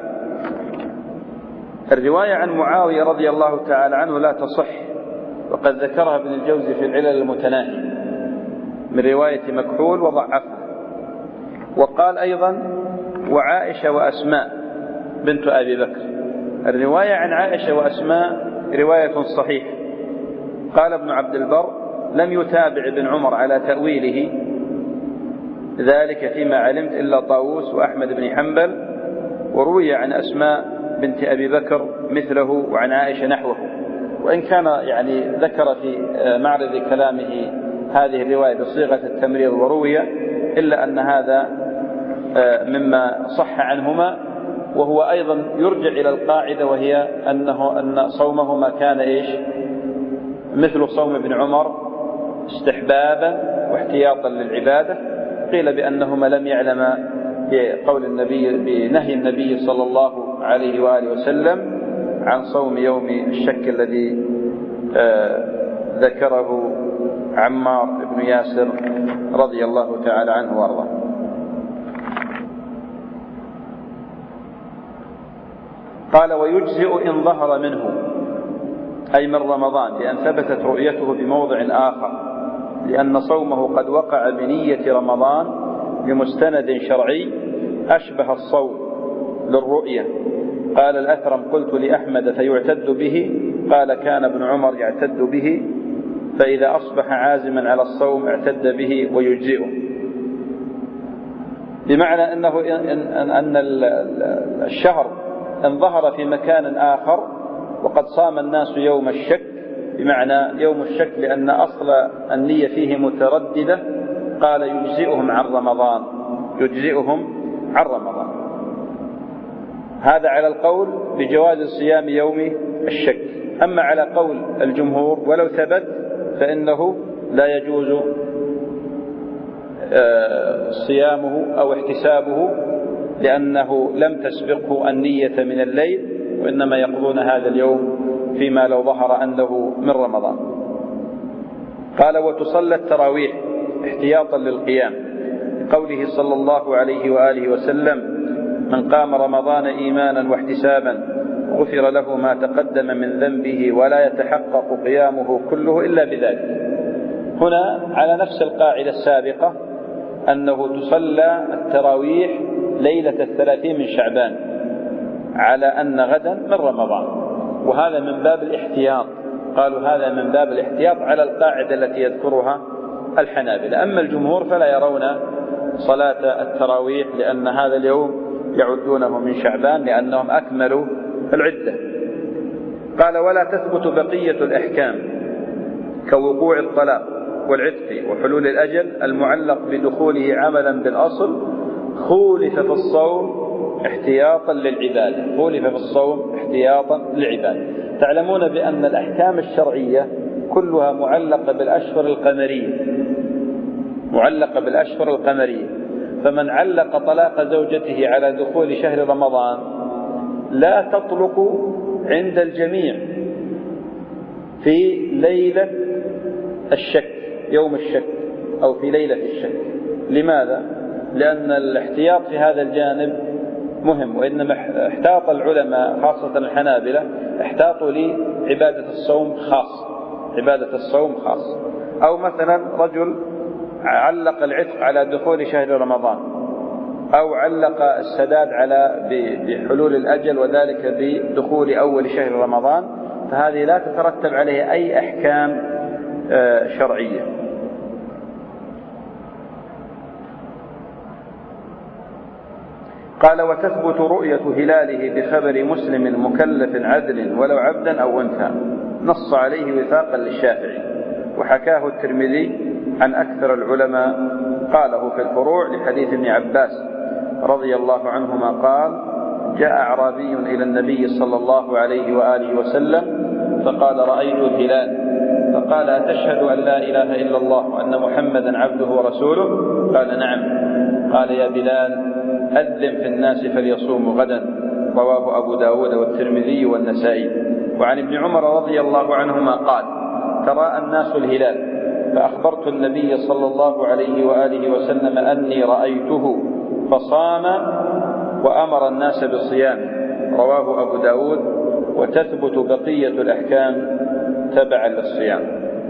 الرواية عن معاوية رضي الله تعالى عنه لا تصح، وقد ذكرها ابن الجوزي في العلل المتناهية من رواية مكحول وضعفها. وقال أيضا وعائشة وأسماء بنت أبي بكر. الرواية عن عائشة وأسماء رواية صحيحة. قال ابن عبد البر لم يتابع ابن عمر على تأويله ذلك فيما علمت إلا طاووس وأحمد بن حنبل، وروي عن أسماء بنت أبي بكر مثله وعن عائشة نحوه، وإن كان يعني ذكر في معرض كلامه هذه الرواية بصيغة التمريض وروي، إلا أن هذا مما صح عنهما، وهو أيضا يرجع إلى القاعدة وهي أنه أن صومهما كان إيش؟ مثل صوم ابن عمر استحبابا واحتياطا للعبادة. قيل بأنهما لم يعلما بقول النبي بنهي النبي صلى الله عليه وآله وسلم عن صوم يوم الشك الذي ذكره عمار بن ياسر رضي الله تعالى عنه وارضاه. قال ويجزئ إن ظهر منه أي من رمضان، لأن ثبتت رؤيته بموضع آخر، لأن صومه قد وقع بنية رمضان بمستند شرعي أشبه الصوم للرؤية. قال الأثرم قلت لأحمد فيعتد به، قال كان ابن عمر يعتد به، فإذا أصبح عازما على الصوم اعتد به ويجزئه، بمعنى أنه أن الشهر إن ظهر في مكان آخر وقد صام الناس يوم الشك، بمعنى يوم الشك لأن أصل النية فيه مترددة، قال يجزئهم عن رمضان، يجزئهم عن رمضان. هذا على القول بجواز صيام يوم الشك. أما على قول الجمهور ولو ثبت فإنه لا يجوز صيامه أو احتسابه، لأنه لم تسبقه النية من الليل، وإنما يقضون هذا اليوم فيما لو ظهر أنه من رمضان. قال وتصلى التراويح احتياطا للقيام، قوله صلى الله عليه وآله وسلم من قام رمضان إيمانا واحتسابا غفر له ما تقدم من ذنبه ولا يتحقق قيامه كله إلا بذلك. هنا على نفس القاعدة السابقة أنه تصلى التراويح ليلة الثلاثين من شعبان على أن غدا من رمضان، وهذا من باب الاحتياط. قالوا هذا من باب الاحتياط على القاعدة التي يذكرها الحنابلة. أما الجمهور فلا يرون صلاة التراويح، لأن هذا اليوم يعدونه من شعبان لأنهم أكملوا العدة. قال ولا تثبت بقية الأحكام كوقوع الطلاق والعتق وحلول الأجل المعلق بدخوله عملا بالأصل، خولف في الصوم احتياطا للعبادة، خولف في الصوم احتياطا للعبادة. تعلمون بأن الأحكام الشرعية كلها معلقة بالأشهر القمرية، معلقة بالأشهر القمرية. فمن علق طلاق زوجته على دخول شهر رمضان لا تطلق عند الجميع في ليلة الشك، يوم الشك أو في ليلة الشك. لماذا؟ لأن الاحتياط في هذا الجانب مهم، وإنما احتاط العلماء خاصة الحنابلة احتاطوا لعبادة الصوم خاص، عبادة الصوم خاص. أو مثلا رجل علق العتق على دخول شهر رمضان، أو علق السداد على بحلول الأجل وذلك بدخول أول شهر رمضان، فهذه لا تترتب عليه أي أحكام شرعية. قال وتثبت رؤية هلاله بخبر مسلم مكلف عدل ولو عبدا أو أنثى، نص عليه وفاقا للشافعي، وحكاه الترمذي عن أكثر العلماء. قاله في الفروع لحديث ابن عباس رضي الله عنهما قال جاء أعرابي إلى النبي صلى الله عليه وآله وسلم فقال رأيت الهلال، فقال أتشهد أن لا إله إلا الله وأن محمدا عبده ورسوله؟ قال نعم. قال يا بلال أذن في الناس فليصوموا غدا، رواه أبو داود والترمذي والنسائي. وعن ابن عمر رضي الله عنهما قال: تراءى الناس الهلال فأخبرت النبي صلى الله عليه وآله وسلم أني رأيته فصام وأمر الناس بالصيام. رواه أبو داود. وتثبت بقية الأحكام تبعا للصيام.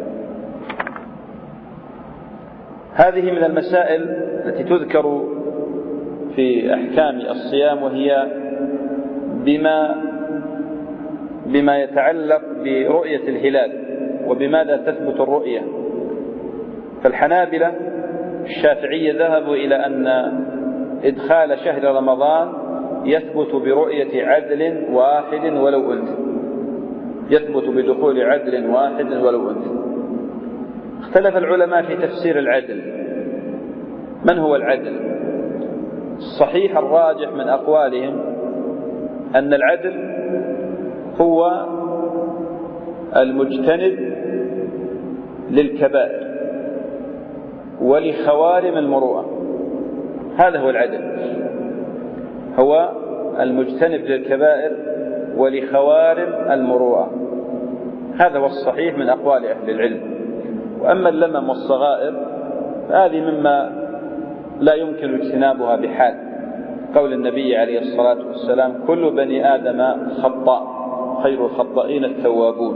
هذه من المسائل التي تذكر في أحكام الصيام، وهي بما بما يتعلق برؤية الهلال وبماذا تثبت الرؤية. فالحنابلة الشافعية ذهبوا إلى أن إدخال شهر رمضان يثبت برؤية عدل واحد ولو أنثى، يثبت بدخول عدل واحد ولو أنثى. اختلف العلماء في تفسير العدل. من هو العدل؟ الصحيح الراجح من أقوالهم أن العدل هو المجتنب للكبائر ولخوارم المروءة. هذا هو العدل، هو المجتنب للكبائر ولخوارم المروءة. هذا هو الصحيح من أقوال أهل العلم. وأما اللمم والصغائر فهذه مما لا يمكن اجتنابها بحال، قول النبي عليه الصلاة والسلام: كل بني آدم خطاء خير الخطائين التوابون.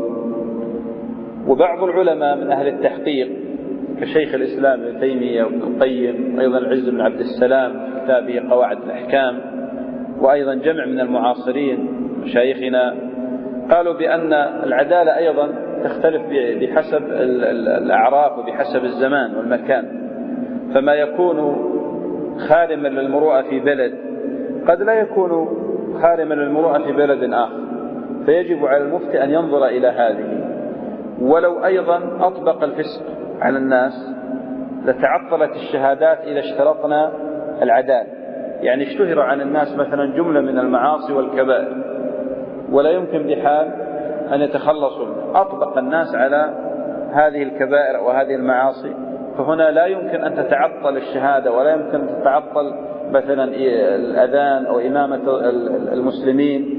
وبعض العلماء من أهل التحقيق كشيخ الإسلام ابن تيمية وابن القيم وأيضا العز بن عبد السلام في كتابه قواعد الأحكام، وأيضا جمع من المعاصرين مشايخنا، قالوا بأن العدالة أيضا تختلف بحسب الأعراف وبحسب الزمان والمكان. فما يكون خارما للمروءة في بلد قد لا يكون خارما للمروءة في بلد آخر، فيجب على المفتي أن ينظر إلى هذه. ولو أيضا أطبق الفسق على الناس لتعطلت الشهادات إذا اشترطنا العدالة. يعني اشتهر عن الناس مثلا جملة من المعاصي والكبائر ولا يمكن بحال أن يتخلصوا منها، أطبق الناس على هذه الكبائر وهذه المعاصي، فهنا لا يمكن أن تتعطل الشهادة ولا يمكن أن تتعطل مثلا الأذان أو إمامة المسلمين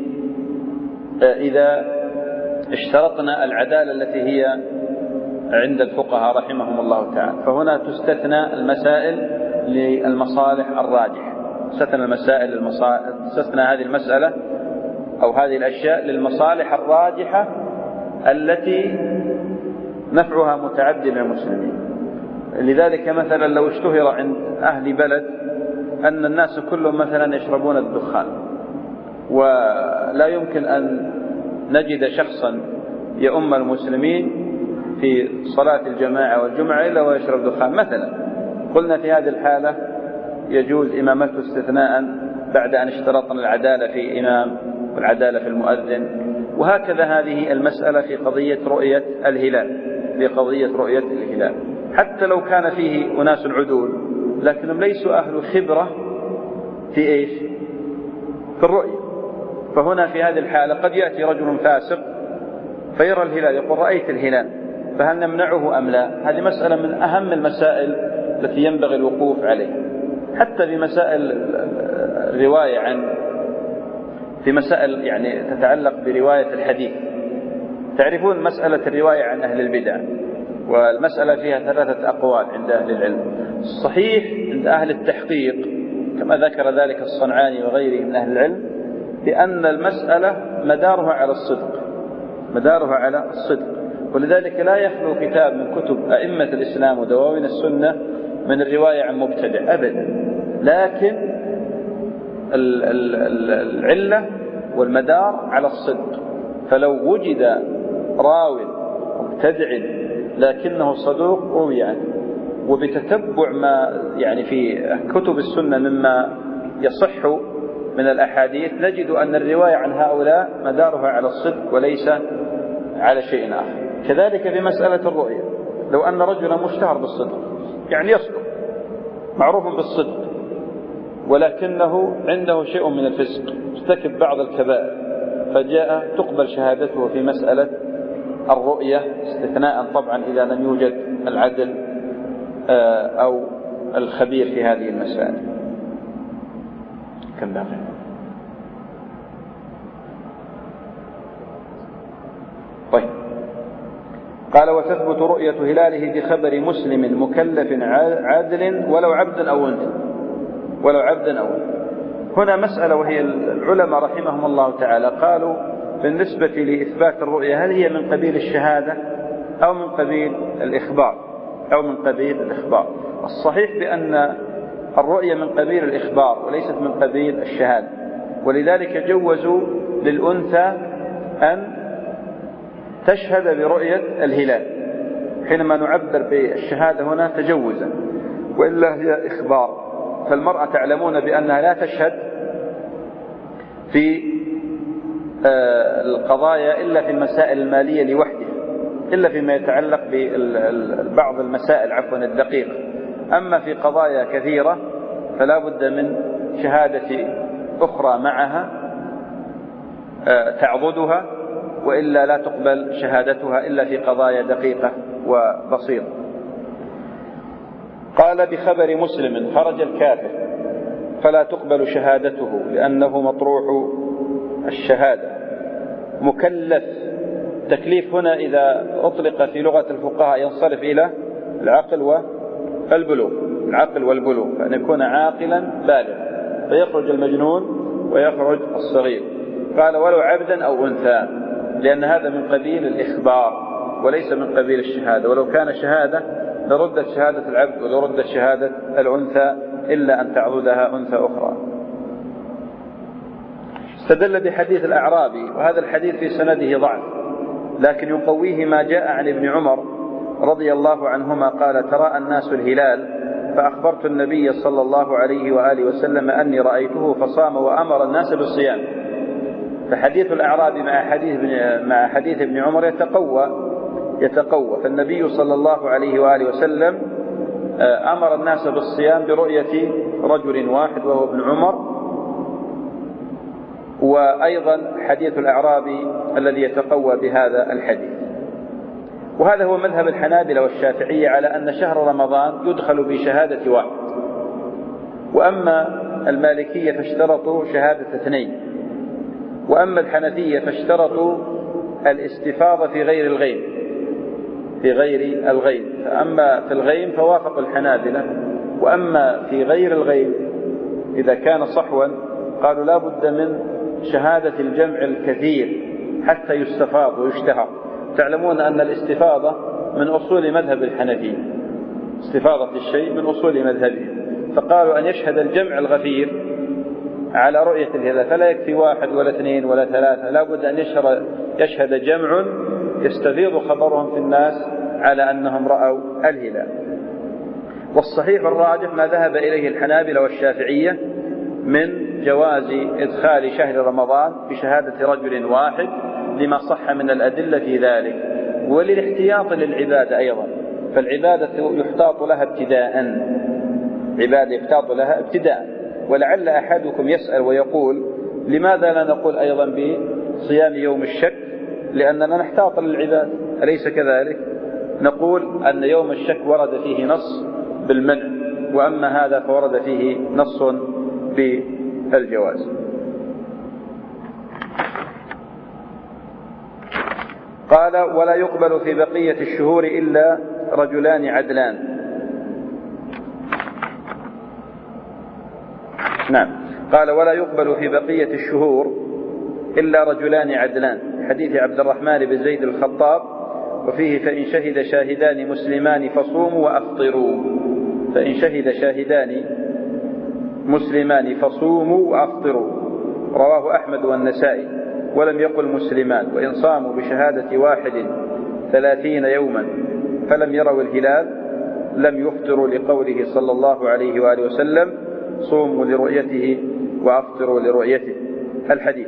إذا اشترطنا العدالة التي هي عند الفقهاء رحمهم الله تعالى. فهنا تستثنى المسائل للمصالح الراجحة، تستثنى المسائل المصالح، تستثنى هذه المسألة أو هذه الأشياء للمصالح الراجحة التي نفعها متعدي للمسلمين. لذلك مثلا لو اشتهر عند أهل بلد أن الناس كلهم مثلا يشربون الدخان، ولا يمكن أن نجد شخصا يؤم المسلمين في صلاة الجماعة والجمعة إلا ويشرب دخان مثلا، قلنا في هذه الحالة يجوز إمامته استثناء بعد أن اشترطنا العدالة في إمام والعدالة في المؤذن. وهكذا هذه المسألة في قضية رؤية الهلال، في قضية رؤية الهلال حتى لو كان فيه أناس عدول لكنهم ليسوا أهل خبرة في إيش؟ في الرؤية. فهنا في هذه الحالة قد يأتي رجل فاسق فيرى الهلال يقول رأيت الهلال، فهل نمنعه أم لا؟ هذه مسألة من أهم المسائل التي ينبغي الوقوف عليها. حتى في مسائل الرواية عن في مسائل يعني تتعلق برواية الحديث، تعرفون مسألة الرواية عن أهل البدع، والمسألة فيها ثلاثة أقوال عند أهل العلم. الصحيح عند أهل التحقيق كما ذكر ذلك الصنعاني وغيره من أهل العلم بأن المسألة مدارها على الصدق، مدارها على الصدق. ولذلك لا يخلو كتاب من كتب أئمة الإسلام ودواوين السنة من الرواية عن مبتدع أبدا، لكن العلة والمدار على الصدق. فلو وجد راو مبتدع لكنه صدوق روي عنه، وبتتبع ما يعني في كتب السنة مما يصح من الأحاديث نجد أن الرواية عن هؤلاء مدارها على الصدق وليس على شيء آخر. كذلك في مسألة الرؤية، لو أن رجلا مشتهر بالصدق يعني يصدق معروف بالصدق ولكنه عنده شيء من الفسق، ارتكب بعض الكبائر، فجاء تقبل شهادته في مسألة الرؤية استثناء طبعا إذا لم يوجد العدل أو الخبير في هذه المسائل. كم باقي؟ طيب. قال وتثبت رؤية هلاله بخبر مسلم مكلف عادل ولو عبد أو أنثى، ولو عبد أو أنثى. هنا مسألة، وهي العلماء رحمهم الله تعالى قالوا بالنسبة لإثبات الرؤية هل هي من قبيل الشهادة أو من قبيل الإخبار أو من قبيل الإخبار. الصحيح بأن الرؤية من قبيل الإخبار وليست من قبيل الشهادة، ولذلك جوزوا للأنثى أن تشهد برؤية الهلال حينما نعبر بالشهادة هنا تجوزا، وإلا هي إخبار. فالمرأة تعلمون بأنها لا تشهد في القضايا إلا في المسائل المالية لوحدها، إلا فيما يتعلق ببعض المسائل عفوا الدقيقة. أما في قضايا كثيرة فلا بد من شهادة أخرى معها تعضدها، وإلا لا تقبل شهادتها إلا في قضايا دقيقة وبسيطة. قال بخبر مسلم خرج الكافر فلا تقبل شهادته لأنه مطروح الشهادة. مكلف، تكليف هنا إذا أطلق في لغة الفقهاء ينصرف إلى العقل والبلوغ، العقل والبلوغ، فأن يكون عاقلا بالغا، فيخرج المجنون ويخرج الصغير. قال ولو عبدا أو أنثى، لأن هذا من قبيل الإخبار وليس من قبيل الشهادة. ولو كان شهادة لردت شهادة العبد ولردت شهادة الأنثى إلا أن تعضدها أنثى أخرى. استدل بحديث الأعرابي، وهذا الحديث في سنده ضعف، لكن يقويه ما جاء عن ابن عمر رضي الله عنهما قال تراءى الناس الهلال فأخبرت النبي صلى الله عليه وآله وسلم أني رأيته فصام وأمر الناس بالصيام. فحديث الأعرابي مع حديث مع حديث ابن عمر يتقوى يتقوى فالنبي صلى الله عليه وآله وسلم أمر الناس بالصيام برؤية رجل واحد وهو ابن عمر. وأيضا حديث الأعرابي الذي يتقوى بهذا الحديث. وهذا هو مذهب الحنابلة والشافعية على أن شهر رمضان يدخل بشهادة واحد. وأما المالكية فاشترطوا شهادة اثنين، وأما الحنفية فاشترطوا الاستفاضة في غير الغيم في غير الغيم فأما في الغيم فوافقوا الحنابلة، وأما في غير الغيم إذا كان صحوا قالوا لا بد من شهادة الجمع الكثير حتى يستفاض ويشتهر. تعلمون أن الاستفاضة من أصول مذهب الحنفية، استفاضة الشيء من أصول مذهبهم، فقالوا أن يشهد الجمع الغفير على رؤية الهلال، فلا يكفي واحد ولا اثنين ولا ثلاثة، لا بد أن يشهد جمع يستفيض خبرهم في الناس على أنهم رأوا الهلال. والصحيح الراجح ما ذهب إليه الحنابلة والشافعية من جواز إدخال شهر رمضان بشهادة رجل واحد لما صح من الأدلة في ذلك، وللاحتياط للعبادة أيضا، فالعبادة يحتاط لها ابتداء، عبادة يحتاط لها ابتداء. ولعل أحدكم يسأل ويقول لماذا لا نقول أيضا بصيام يوم الشك، لأننا نحتاط للعبادة، أليس كذلك؟ نقول أن يوم الشك ورد فيه نص بالمنع، وأما هذا فورد فيه نص بالجواز. قال ولا يقبل في بقية الشهور إلا رجلان عدلان. نعم، قال ولا يقبل في بقية الشهور إلا رجلان عدلان، حديث عبد الرحمن بن زيد الخطاب، وفيه فإن شهد شاهدان مسلمان فصوموا وأفطروا، فإن شهد شاهدان مسلمان فصوموا وأفطروا، رواه أحمد والنسائي، ولم يقل مسلمان. وإن صاموا بشهادة واحد ثلاثين يوما فلم يروا الهلال لم يفطروا، لقوله صلى الله عليه وآله وسلم صوموا لرؤيته وأفطروا لرؤيته، الحديث.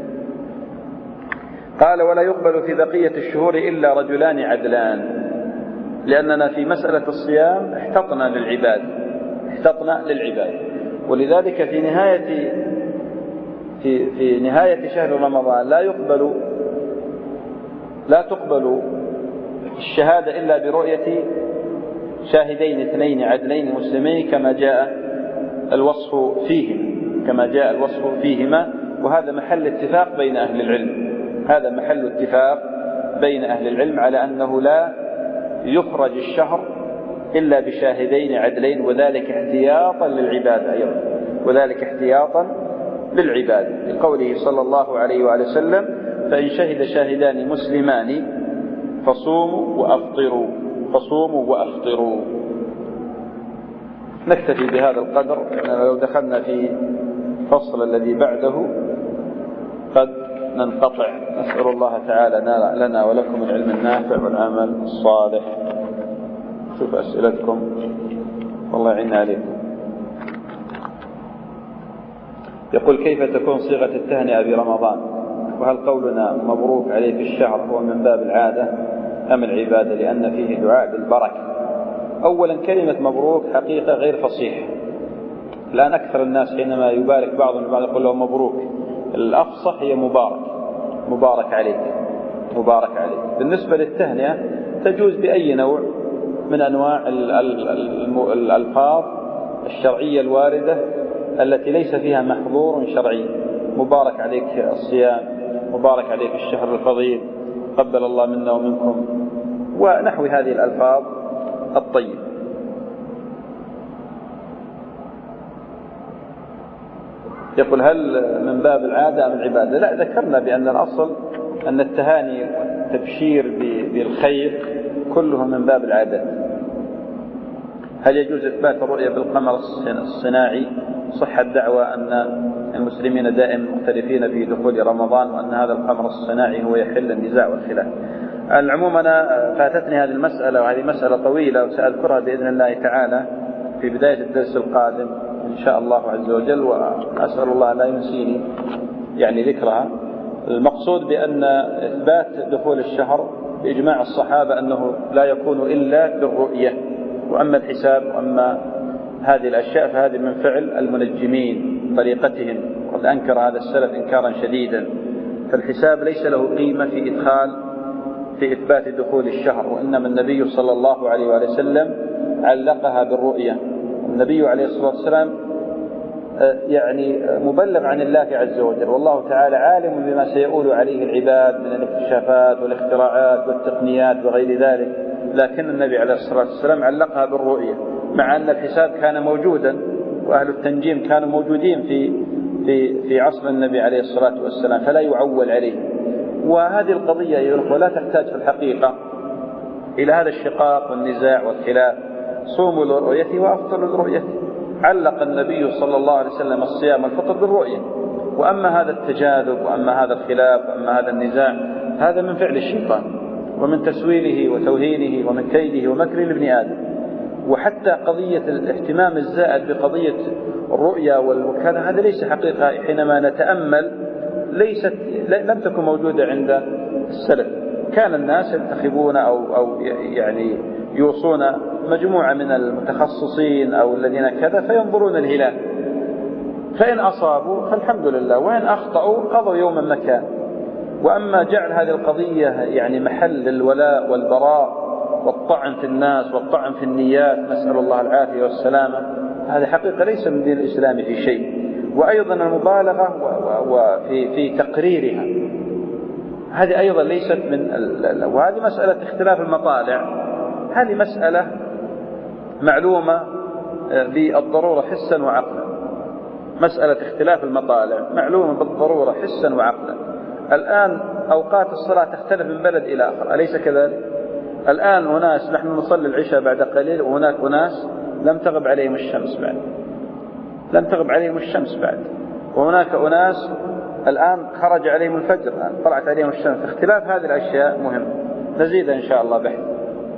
قال ولا يقبل في بقية الشهور إلا رجلان عدلان، لأننا في مسألة الصيام احتطنا للعباد احتطنا للعباد ولذلك في نهاية في في نهاية شهر رمضان لا يقبل لا تقبل الشهادة إلا برؤية شاهدين اثنين عدلين مسلمين كما جاء الوصف فيهم كما جاء الوصف فيهما. وهذا محل اتفاق بين أهل العلم، هذا محل اتفاق بين أهل العلم على أنه لا يخرج الشهر إلا بشاهدين عدلين، وذلك احتياطا للعبادة أيضا، وذلك احتياطا للعبادة لقوله صلى الله عليه وآله وسلم: فإن شهد شاهدان مسلمان فصوموا وأفطروا فصوموا وأفطروا. نكتفي بهذا القدر، لأننا لو دخلنا في الفصل الذي بعده قد ننقطع. نسأل الله تعالى لنا ولكم العلم النافع والعمل الصالح. شوف أسئلتكم، والله يعيننا عليكم. يقول: كيف تكون صيغة التهنئة برمضان؟ وهل قولنا مبروك عليك الشهر هو من باب العادة أم العبادة لأن فيه دعاء بالبركة؟ أولا، كلمة مبروك حقيقة غير فصيح. الآن أكثر الناس حينما يبارك بعضهم البعض يقول له مبروك. الأفصح هي مبارك، مبارك عليك، مبارك عليك. بالنسبة للتهنئة تجوز بأي نوع من أنواع الألفاظ الشرعية الواردة التي ليس فيها محظور شرعي. مبارك عليك الصيام، مبارك عليك الشهر الفضيل، قبل الله منا ومنكم، ونحو هذه الألفاظ الطيب. يقول: هل من باب العادة أم العبادة؟ لا، ذكرنا بأن الأصل أن التهاني والتبشير بالخير كله من باب العادة. هل يجوز إثبات الرؤية بالقمر الصناعي؟ صح الدعوة أن المسلمين دائما مختلفين في دخول رمضان، وأن هذا القمر الصناعي هو يحل النزاع والخلاف. العموم أنا فاتتني هذه المسألة، وهذه مسألة طويلة وسأذكرها بإذن الله تعالى في بداية الدرس القادم إن شاء الله عز وجل، وأسأل الله لا ينسيني يعني ذكرها. المقصود بأن إثبات دخول الشهر بإجماع الصحابة أنه لا يكون إلا بالرؤية، وأما الحساب وأما هذه الأشياء فهذه من فعل المنجمين طريقتهم، وقد أنكر هذا السلف إنكارا شديدا. فالحساب ليس له قيمة في إدخال في إثبات دخول الشهر، وإنما النبي صلى الله عليه وآله وسلم علقها بالرؤية. النبي عليه الصلاة والسلام يعني مبلغ عن الله عز وجل، والله تعالى عالم بما سيؤول عليه العباد من الاكتشافات والاختراعات والتقنيات وغير ذلك، لكن النبي عليه الصلاة والسلام علقها بالرؤية، مع أن الحساب كان موجودا وأهل التنجيم كانوا موجودين في في في عصر النبي عليه الصلاة والسلام، فلا يعول عليه. وهذه القضية أيها الأخوة لا تحتاج في الحقيقة إلى هذا الشقاق والنزاع والخلاف. صوموا لرؤيته وأفطروا لرؤيته. علق النبي صلى الله عليه وسلم الصيام والفطر بالرؤية. وأما هذا التجاذب وأما هذا الخلاف وأما هذا النزاع هذا من فعل الشيطان ومن تسويله وتوهينه ومن كيده ومكر لابن آدم. وحتى قضية الاهتمام الزائد بقضية الرؤيا والكذا هذا ليس حقيقة. حينما نتأمل ليست لم تكن موجودة عند السلف. كان الناس ينتخبون أو أو يعني يوصون مجموعة من المتخصصين أو الذين كذا فينظرون الهلال، فإن أصابوا فالحمد لله، وإن أخطأوا قضوا يوما مكان. وأما جعل هذه القضية يعني محل الولاء والبراء والطعن في الناس والطعن في النيات، نسأل الله العافية والسلامة، هذه حقيقة ليس من دين الإسلام في شيء. وأيضا المبالغة وفي في تقريرها هذه أيضا ليست من ال... وهذه مسألة اختلاف المطالع، هذه مسألة معلومة بالضرورة حسا وعقلا. مسألة اختلاف المطالع معلومة بالضرورة حسا وعقلا. الآن أوقات الصلاة تختلف من بلد إلى آخر، أليس كذلك؟ الآن أناس نحن نصلي العشاء بعد قليل، وهناك أناس لم تغب عليهم الشمس بعد لم تغب عليهم الشمس بعد وهناك أناس الآن خرج عليهم الفجر، الآن طلعت عليهم الشمس. اختلاف هذه الأشياء مهم، نزيد إن شاء الله بحث.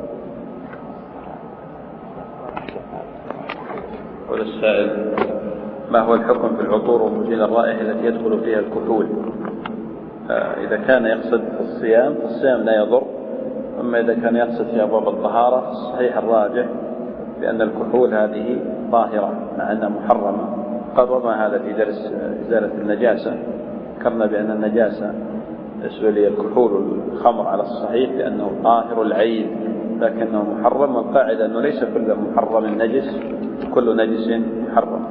والسائل: ما هو الحكم في العطور ومزيل الرائحة التي يدخل فيها الكحول؟ إذا كان يقصد الصيام فالصيام لا يضر، أما إذا كان يقصد في أبواب الطهارة فالصحيح الراجح بأن الكحول هذه طاهرة مع أنها محرمة. قررنا هذا في درس إزالة النجاسة، ذكرنا بأن النجاسة بالنسبة للكحول والخمر على الصحيح لأنه طاهر العين لكنه محرم، والقاعدة أنه ليس كل محرم نجس، كل نجس محرم.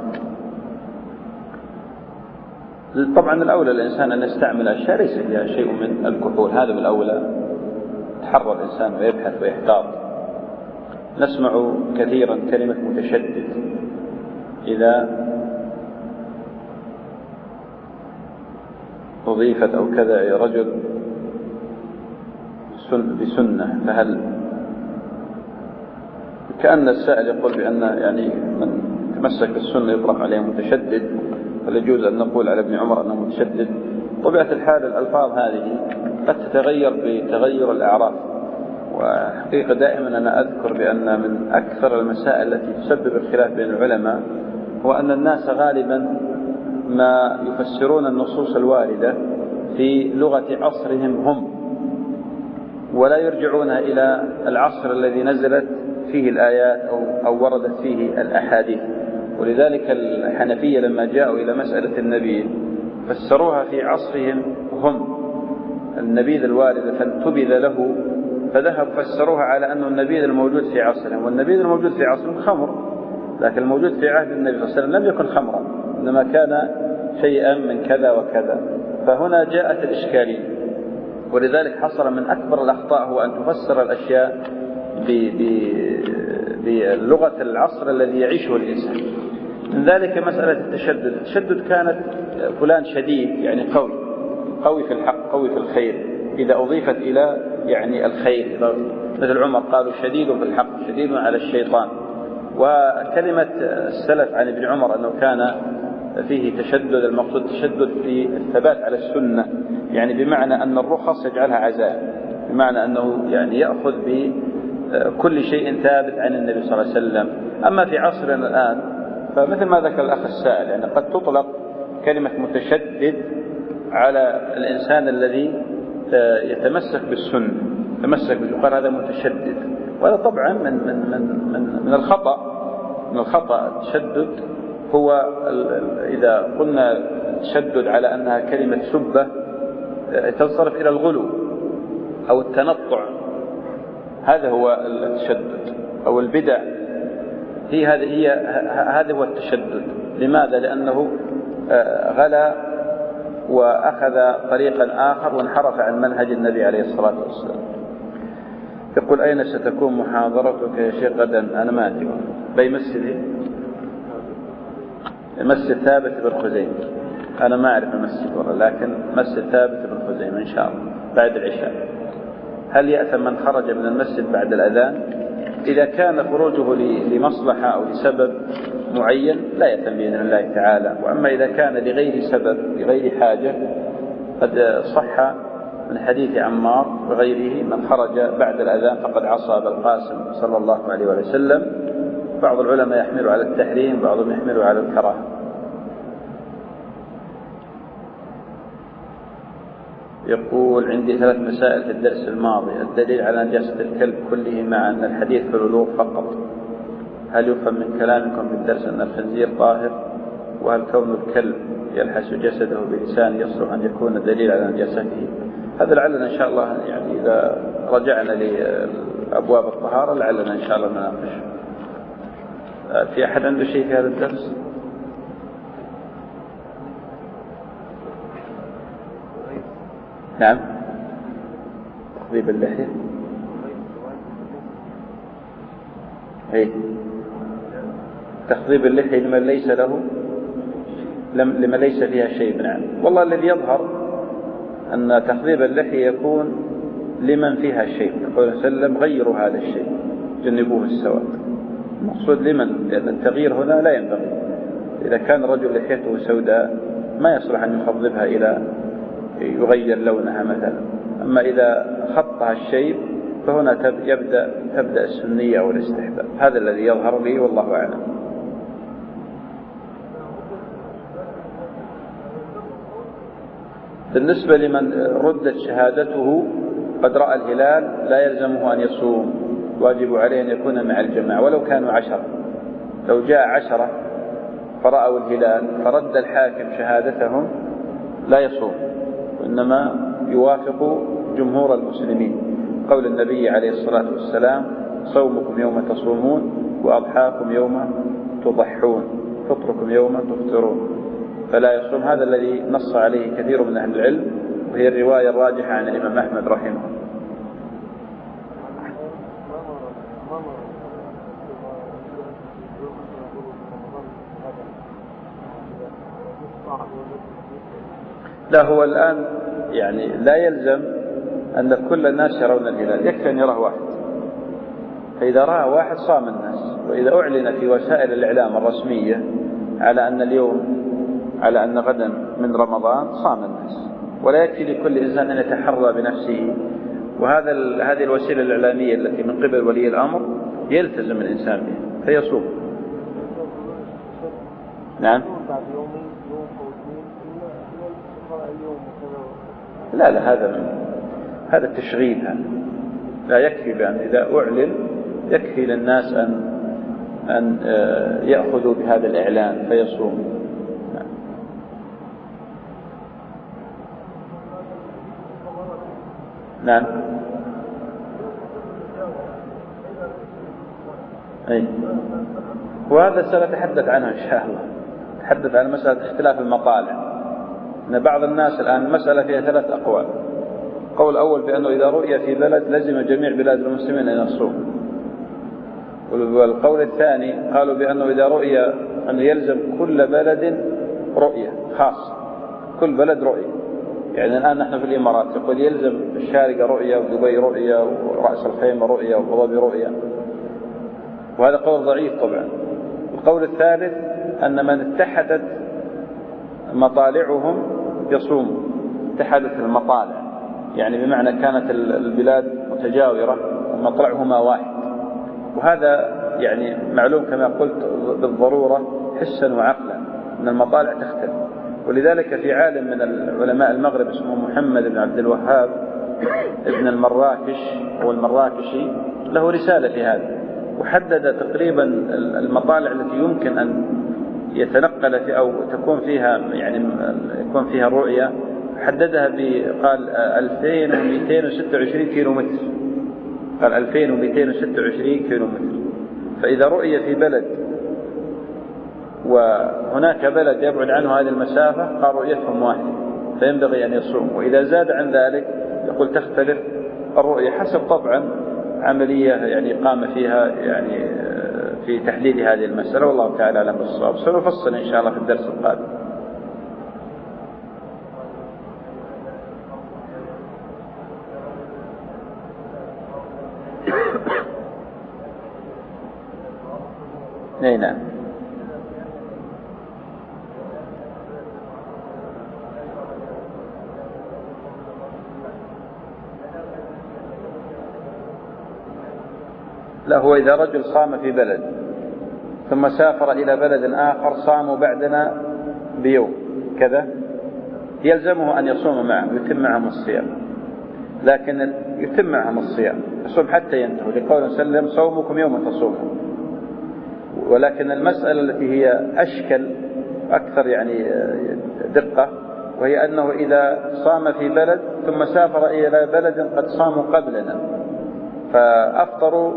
طبعا الأولى الإنسان أن يستعمل أشياء ليس فيها شيء من الكحول، هذا بالأولى. يتحرى الإنسان ويبحث ويحتاط. نسمع كثيرا كلمة متشدد إذا أضيفت أو كذا رجل بسنة، فهل كأن السائل يقول بأن يعني من تمسك بالسنة يطلق عليه متشدد، هل يجوز أن نقول على ابن عمر أنه متشدد؟ طبيعة الحال الألفاظ هذه قد تتغير بتغير الأعراف، وحقيقة دائما أنا أذكر بأن من أكثر المسائل التي تسبب الخلاف بين العلماء هو أن الناس غالبا ما يفسرون النصوص الواردة في لغة عصرهم هم، ولا يرجعون إلى العصر الذي نزلت فيه الآيات أو, أو وردت فيه الأحاديث. ولذلك الحنفية لما جاءوا إلى مسألة النبيذ فسروها في عصرهم هم، النبيذ الوارد فانتبذ له، فذهب فسروها على أنه النبيذ الموجود في عصرهم، والنبيذ الموجود في عصرهم خمر، لكن الموجود في عهد النبي صلى الله عليه وسلم لم يكن خمرا، إنما كان شيئا من كذا وكذا. فهنا جاءت الإشكالية، ولذلك حصل من أكبر الأخطاء هو أن تفسر الأشياء بلغة العصر الذي يعيشه الإنسان. من ذلك مسألة التشدد. التشدد كانت فلان شديد يعني قوي، قوي في الحق، قوي في الخير، إذا أضيفت إلى يعني الخير، مثل عمر قالوا شديد في الحق شديد على الشيطان. وكلمة السلف عن ابن عمر أنه كان فيه تشدد، المقصود تشدد في الثبات على السنة، يعني بمعنى أن الرخص يجعلها عزائم، بمعنى أنه يعني يأخذ بكل شيء ثابت عن النبي صلى الله عليه وسلم. أما في عصرنا الآن فمثل ما ذكر الأخ السائل، يعني قد تطلق كلمة متشدد على الإنسان الذي يتمسك بالسنة، يتمسك بالقرآن، هذا متشدد، وهذا طبعا من من من من, من الخطأ من الخطأ. التشدد هو إذا قلنا تشدد على أنها كلمة سبة تنصرف إلى الغلو أو التنطع، هذا هو التشدد، أو البدع هي هذه هي هذا هو التشدد. لماذا؟ لأنه غلا وأخذ طريقا آخر وانحرف عن منهج النبي عليه الصلاة والسلام. يقول أين ستكون محاضرتك يا شيخ غدا؟ أنا ما أدري، بأي مسجد؟ المسجد ثابت بن خزيمة، أنا ما أعرف المسجد والله، لكن مسجد ثابت بن خزيمة إن شاء الله بعد العشاء. هل يأثم من خرج من المسجد بعد الأذان؟ إذا كان خروجه لمصلحة أو لسبب معين لا يأثم بإذن الله تعالى. وأما إذا كان لغير سبب لغير حاجة، قد صح من حديث عمار وغيره من خرج بعد الأذان فقد عصى أبا القاسم صلى الله عليه وسلم. بعض العلماء يحمل على التحريم، بعضهم يحمل على الكراهة. يقول عندي ثلاث مسائل في الدرس الماضي. الدليل على نجاسة الكلب كله مع أن الحديث في الوضوء فقط. هل يفهم من كلامكم في الدرس أن الخنزير طاهر؟ وهل كون الكلب يلحس جسده بلسان يصلح أن يكون دليل على نجاسته؟ هذا لعلنا إن شاء الله يعني إذا رجعنا لأبواب الطهارة لعلنا إن شاء الله نناقش. في أحد عنده شيء في هذا الدرس؟ نعم. تخضيب اللحية. اي تخضيب اللحية لمن ليس له لمن ليس فيها شيء. نعم. والله الذي يظهر أن تخضيب اللحية يكون لمن فيها شيء. يقول صلى الله عليه وسلم غيروا هذا الشيء، جنبوه السواد. المقصود لمن، لأن التغيير هنا لا ينبغي. إذا كان رجل لحيته سوداء ما يصلح أن يخضبها إلى يغير لونها مثلا. أما إذا خطها الشيء فهنا يبدأ تبدأ السنية أو الاستحباب. هذا الذي يظهر لي والله أعلم. بالنسبة لمن ردت شهادته قد رأى الهلال لا يلزمه أن يصوم، واجب عليه أن يكون مع الجماعة ولو كانوا عشرة. لو جاء عشرة فرأوا الهلال فرد الحاكم شهادتهم لا يصوم، وإنما يوافق جمهور المسلمين. قول النبي عليه الصلاة والسلام صومكم يوم تصومون وأضحاكم يوم تضحون، فطركم يوم تفطرون، فلا يصوم. هذا الذي نص عليه كثير من أهل العلم، وهي الرواية الراجحة عن الإمام أحمد رحمه. لا، هو الآن يعني لا يلزم أن كل الناس يرون الهلال، يكفي أن يراه واحد. فإذا رأى واحد صام الناس، وإذا أعلن في وسائل الإعلام الرسمية على أن اليوم على أن غدا من رمضان صام الناس. ولا يكفي لكل إنسان أن يتحرى بنفسه، وهذا هذه الوسيلة الإعلامية التي من قبل ولي الأمر يلتزم الإنسان بها فيصوم. نعم. لا لا، هذا من هذا التشغيل، هذا لا يكفي. بأن إذا أعلن يكفي للناس أن أن يأخذوا بهذا الإعلان فيصوم. نعم. نعم. أي. وهذا سنتحدث عنه إن شاء الله. نتحدث عن مسألة اختلاف المطالع. أن بعض الناس الآن المسألة فيها ثلاث أقوال. قول أول بأنه إذا رؤي في بلد لزم جميع بلاد المسلمين أن يصوموا. والقول الثاني قالوا بأنه إذا رؤي أنه يلزم كل بلد رؤية خاصة، كل بلد رؤية. يعني الآن نحن في الإمارات يقول يلزم الشارقة رؤية، ودبي رؤية، ورأس الخيمة رؤية، وأبو ظبي رؤية، وهذا قول ضعيف طبعا. القول الثالث أن من اتحدت مطالعهم يصوم. اتحدت المطالع يعني بمعنى كانت البلاد متجاورة ومطلعهما واحد، وهذا يعني معلوم كما قلت بالضرورة حسا وعقلا أن المطالع تختلف. ولذلك في عالم من العلماء المغرب اسمه محمد بن عبد الوهاب ابن المراكش أو المراكشي له رسالة في هذا، وحدد تقريبا المطالع التي يمكن أن يتنقل في أو تكون فيها يعني يكون فيها الرؤية. حددها بقال ألفين ومئتين وستة وعشرين كيلو متر، قال ألفين ومئتين وستة وعشرين كيلو متر. فإذا رؤية في بلد وهناك بلد يبعد عنه هذه المسافة قال رؤيتهم واحدة فينبغي أن يصوم. وإذا زاد عن ذلك يقول تختلف الرؤية حسب طبعا عملية يعني قام فيها يعني في تحديد هذه المسألة، والله تعالى أعلم بالصواب. سنفصل إن شاء الله في الدرس القادم. نعم. لا، هو إذا رجل صام في بلد ثم سافر إلى بلد آخر صاموا بعدنا بيوم كذا يلزمه أن يصوم معه ويتم معهم الصيام، لكن يتم معهم الصيام يصوم حتى ينتهوا، لقوله صلى الله عليه وسلم صومكم يوم تصومون. ولكن المسألة التي هي أشكل أكثر يعني دقة، وهي أنه إذا صام في بلد ثم سافر إلى بلد قد صاموا قبلنا فأفطروا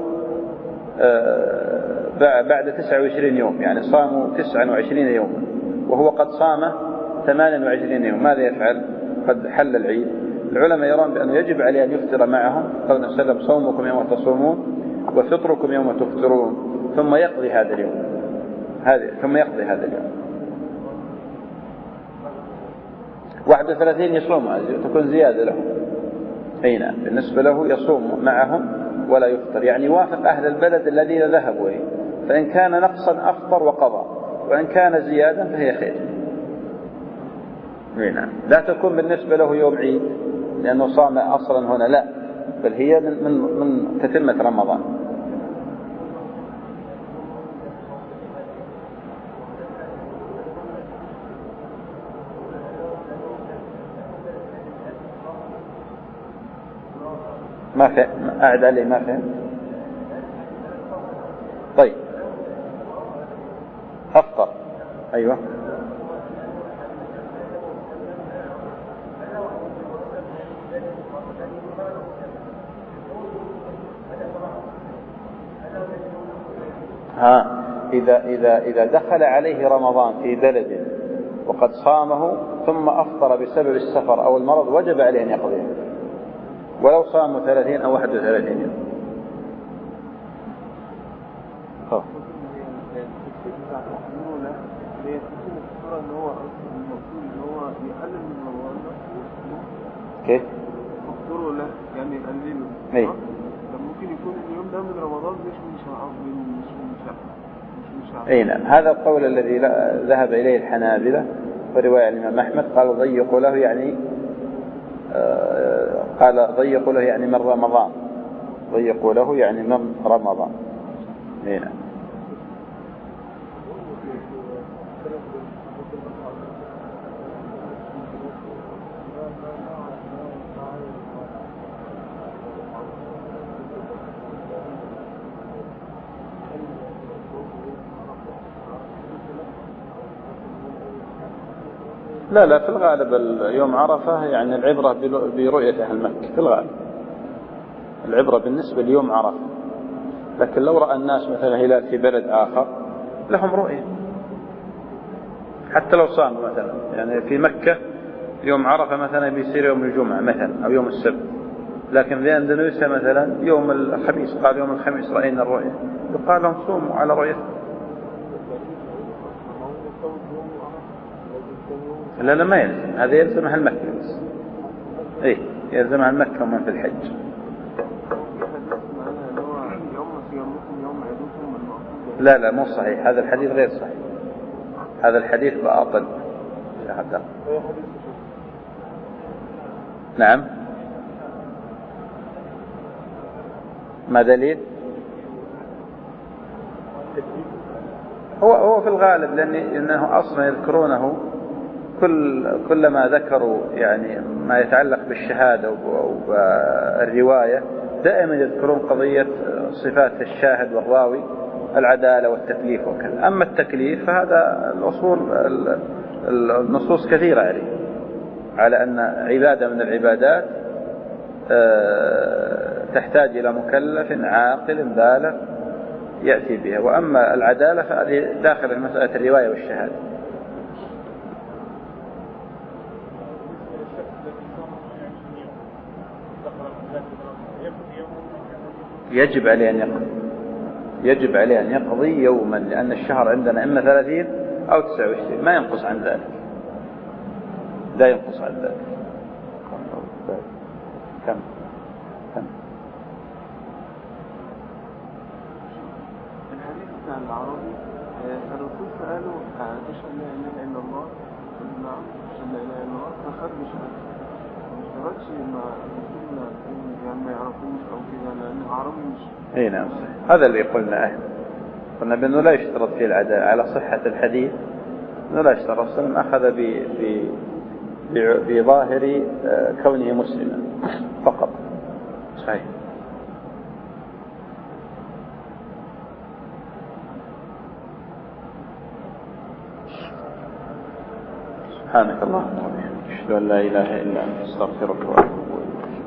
بعد تسعة وعشرين يوم، يعني صاموا تسعة وعشرين يوما وهو قد صام ثمانية وعشرين يوم، ماذا يفعل؟ قد حل العيد. العلماء يرون بأنه يجب عليه أن يفطر معهم، قال النبي صلى الله عليه وسلم صومكم يوم تصومون وفطركم يوم تفطرون، ثم يقضي هذا اليوم هذا ثم يقضي هذا اليوم. واحد وثلاثين يصوم، تكون زيادة له. أي نعم، بالنسبة له يصوم معهم ولا يفطر، يعني يوافق أهل البلد الذين ذهبوا إليه، فإن كان نقصا أفطر وقضى، وإن كان زيادا فهي خير. نعم. لا تكون بالنسبة له يوم عيد لأنه صام أصلا هنا، لا، بل هي من, من, من تتمة رمضان. ما فهم، أعد عليه ما فهم. طيب أفطر. أيوة. ها إذا إذا إذا دخل عليه رمضان في بلد وقد صامه ثم أفطر بسبب السفر أو المرض وجب عليه أن يقضيه، ولو صاموا ثلاثين أو واحد وثلاثين يوم. هي تكون الصورة ان هو المفروض ان هو يقلل من رمضان كيف؟ مقدوره له يعني يقلله. اي ممكن يكون اليوم ده من رمضان مش من شهر مش من شهر مش من شهر. اي نعم، هذا القول الذي ذهب اليه الحنابلة ورواية الإمام أحمد قال ضيقوا له يعني آه قال ضيقوا له يعني من رمضان، ضيقوا له يعني من رمضان. اي نعم. لا لا، في الغالب يوم عرفة يعني العبرة برؤية أهل مكة، في الغالب العبرة بالنسبة ليوم عرفة، لكن لو رأى الناس مثلا هلال في بلد آخر لهم رؤية، حتى لو صاموا مثلا يعني في مكة يوم عرفة مثلا بيصير يوم الجمعة مثلا أو يوم السبت، لكن في أندونيسيا مثلا يوم الخميس، قال يوم الخميس رأينا الرؤية، يقال لهم صوموا على رؤيته. لا لا، ما يلزم، هذا يلزم أهل مكة بس. إيه يلزم أهل مكة ومن في الحج. لا لا مو صحيح، هذا الحديث غير صحيح، هذا الحديث باطل. نعم. ما دليل؟ هو هو في الغالب لأنه أصلا يذكرونه كل كلما ذكروا يعني ما يتعلق بالشهادة والرواية دائما يذكرون قضية صفات الشاهد والراوي، العدالة والتكليف وكذا. أما التكليف فهذا الأصول النصوص كثيرة عليه على أن عبادة من العبادات تحتاج إلى مكلف عاقل بالغ يأتي بها، وأما العدالة فهذه داخل في مسألة الرواية والشهادة. يجب عليه أن يقضي، يجب عليه أن يقضي يوما، لأن الشهر عندنا إما ثلاثين أو تسعة وعشرين، ما ينقص عن ذلك، لا ينقص عن ذلك. كم كم الحديث بتاع العربي الرسول سأله تشهد لا إله إلا الله؟ نعم تشهد لا إله إلا الله، فخد بشهادة مش تبقش ما يعني ما يعرفوش أو كذا لأن العربي مش. اي نعم، هذا اللي قلنا اهل قلنا بأنه لا يشترط فيه العدالة على صحة الحديث، أنه لا يشترط. الرسول أخذ بظاهر كونه مسلما فقط. صحيح. سبحانك اللهم وبحمدك، أشهد أن لا إله إلا أنت، أستغفرك وأتوب إليك.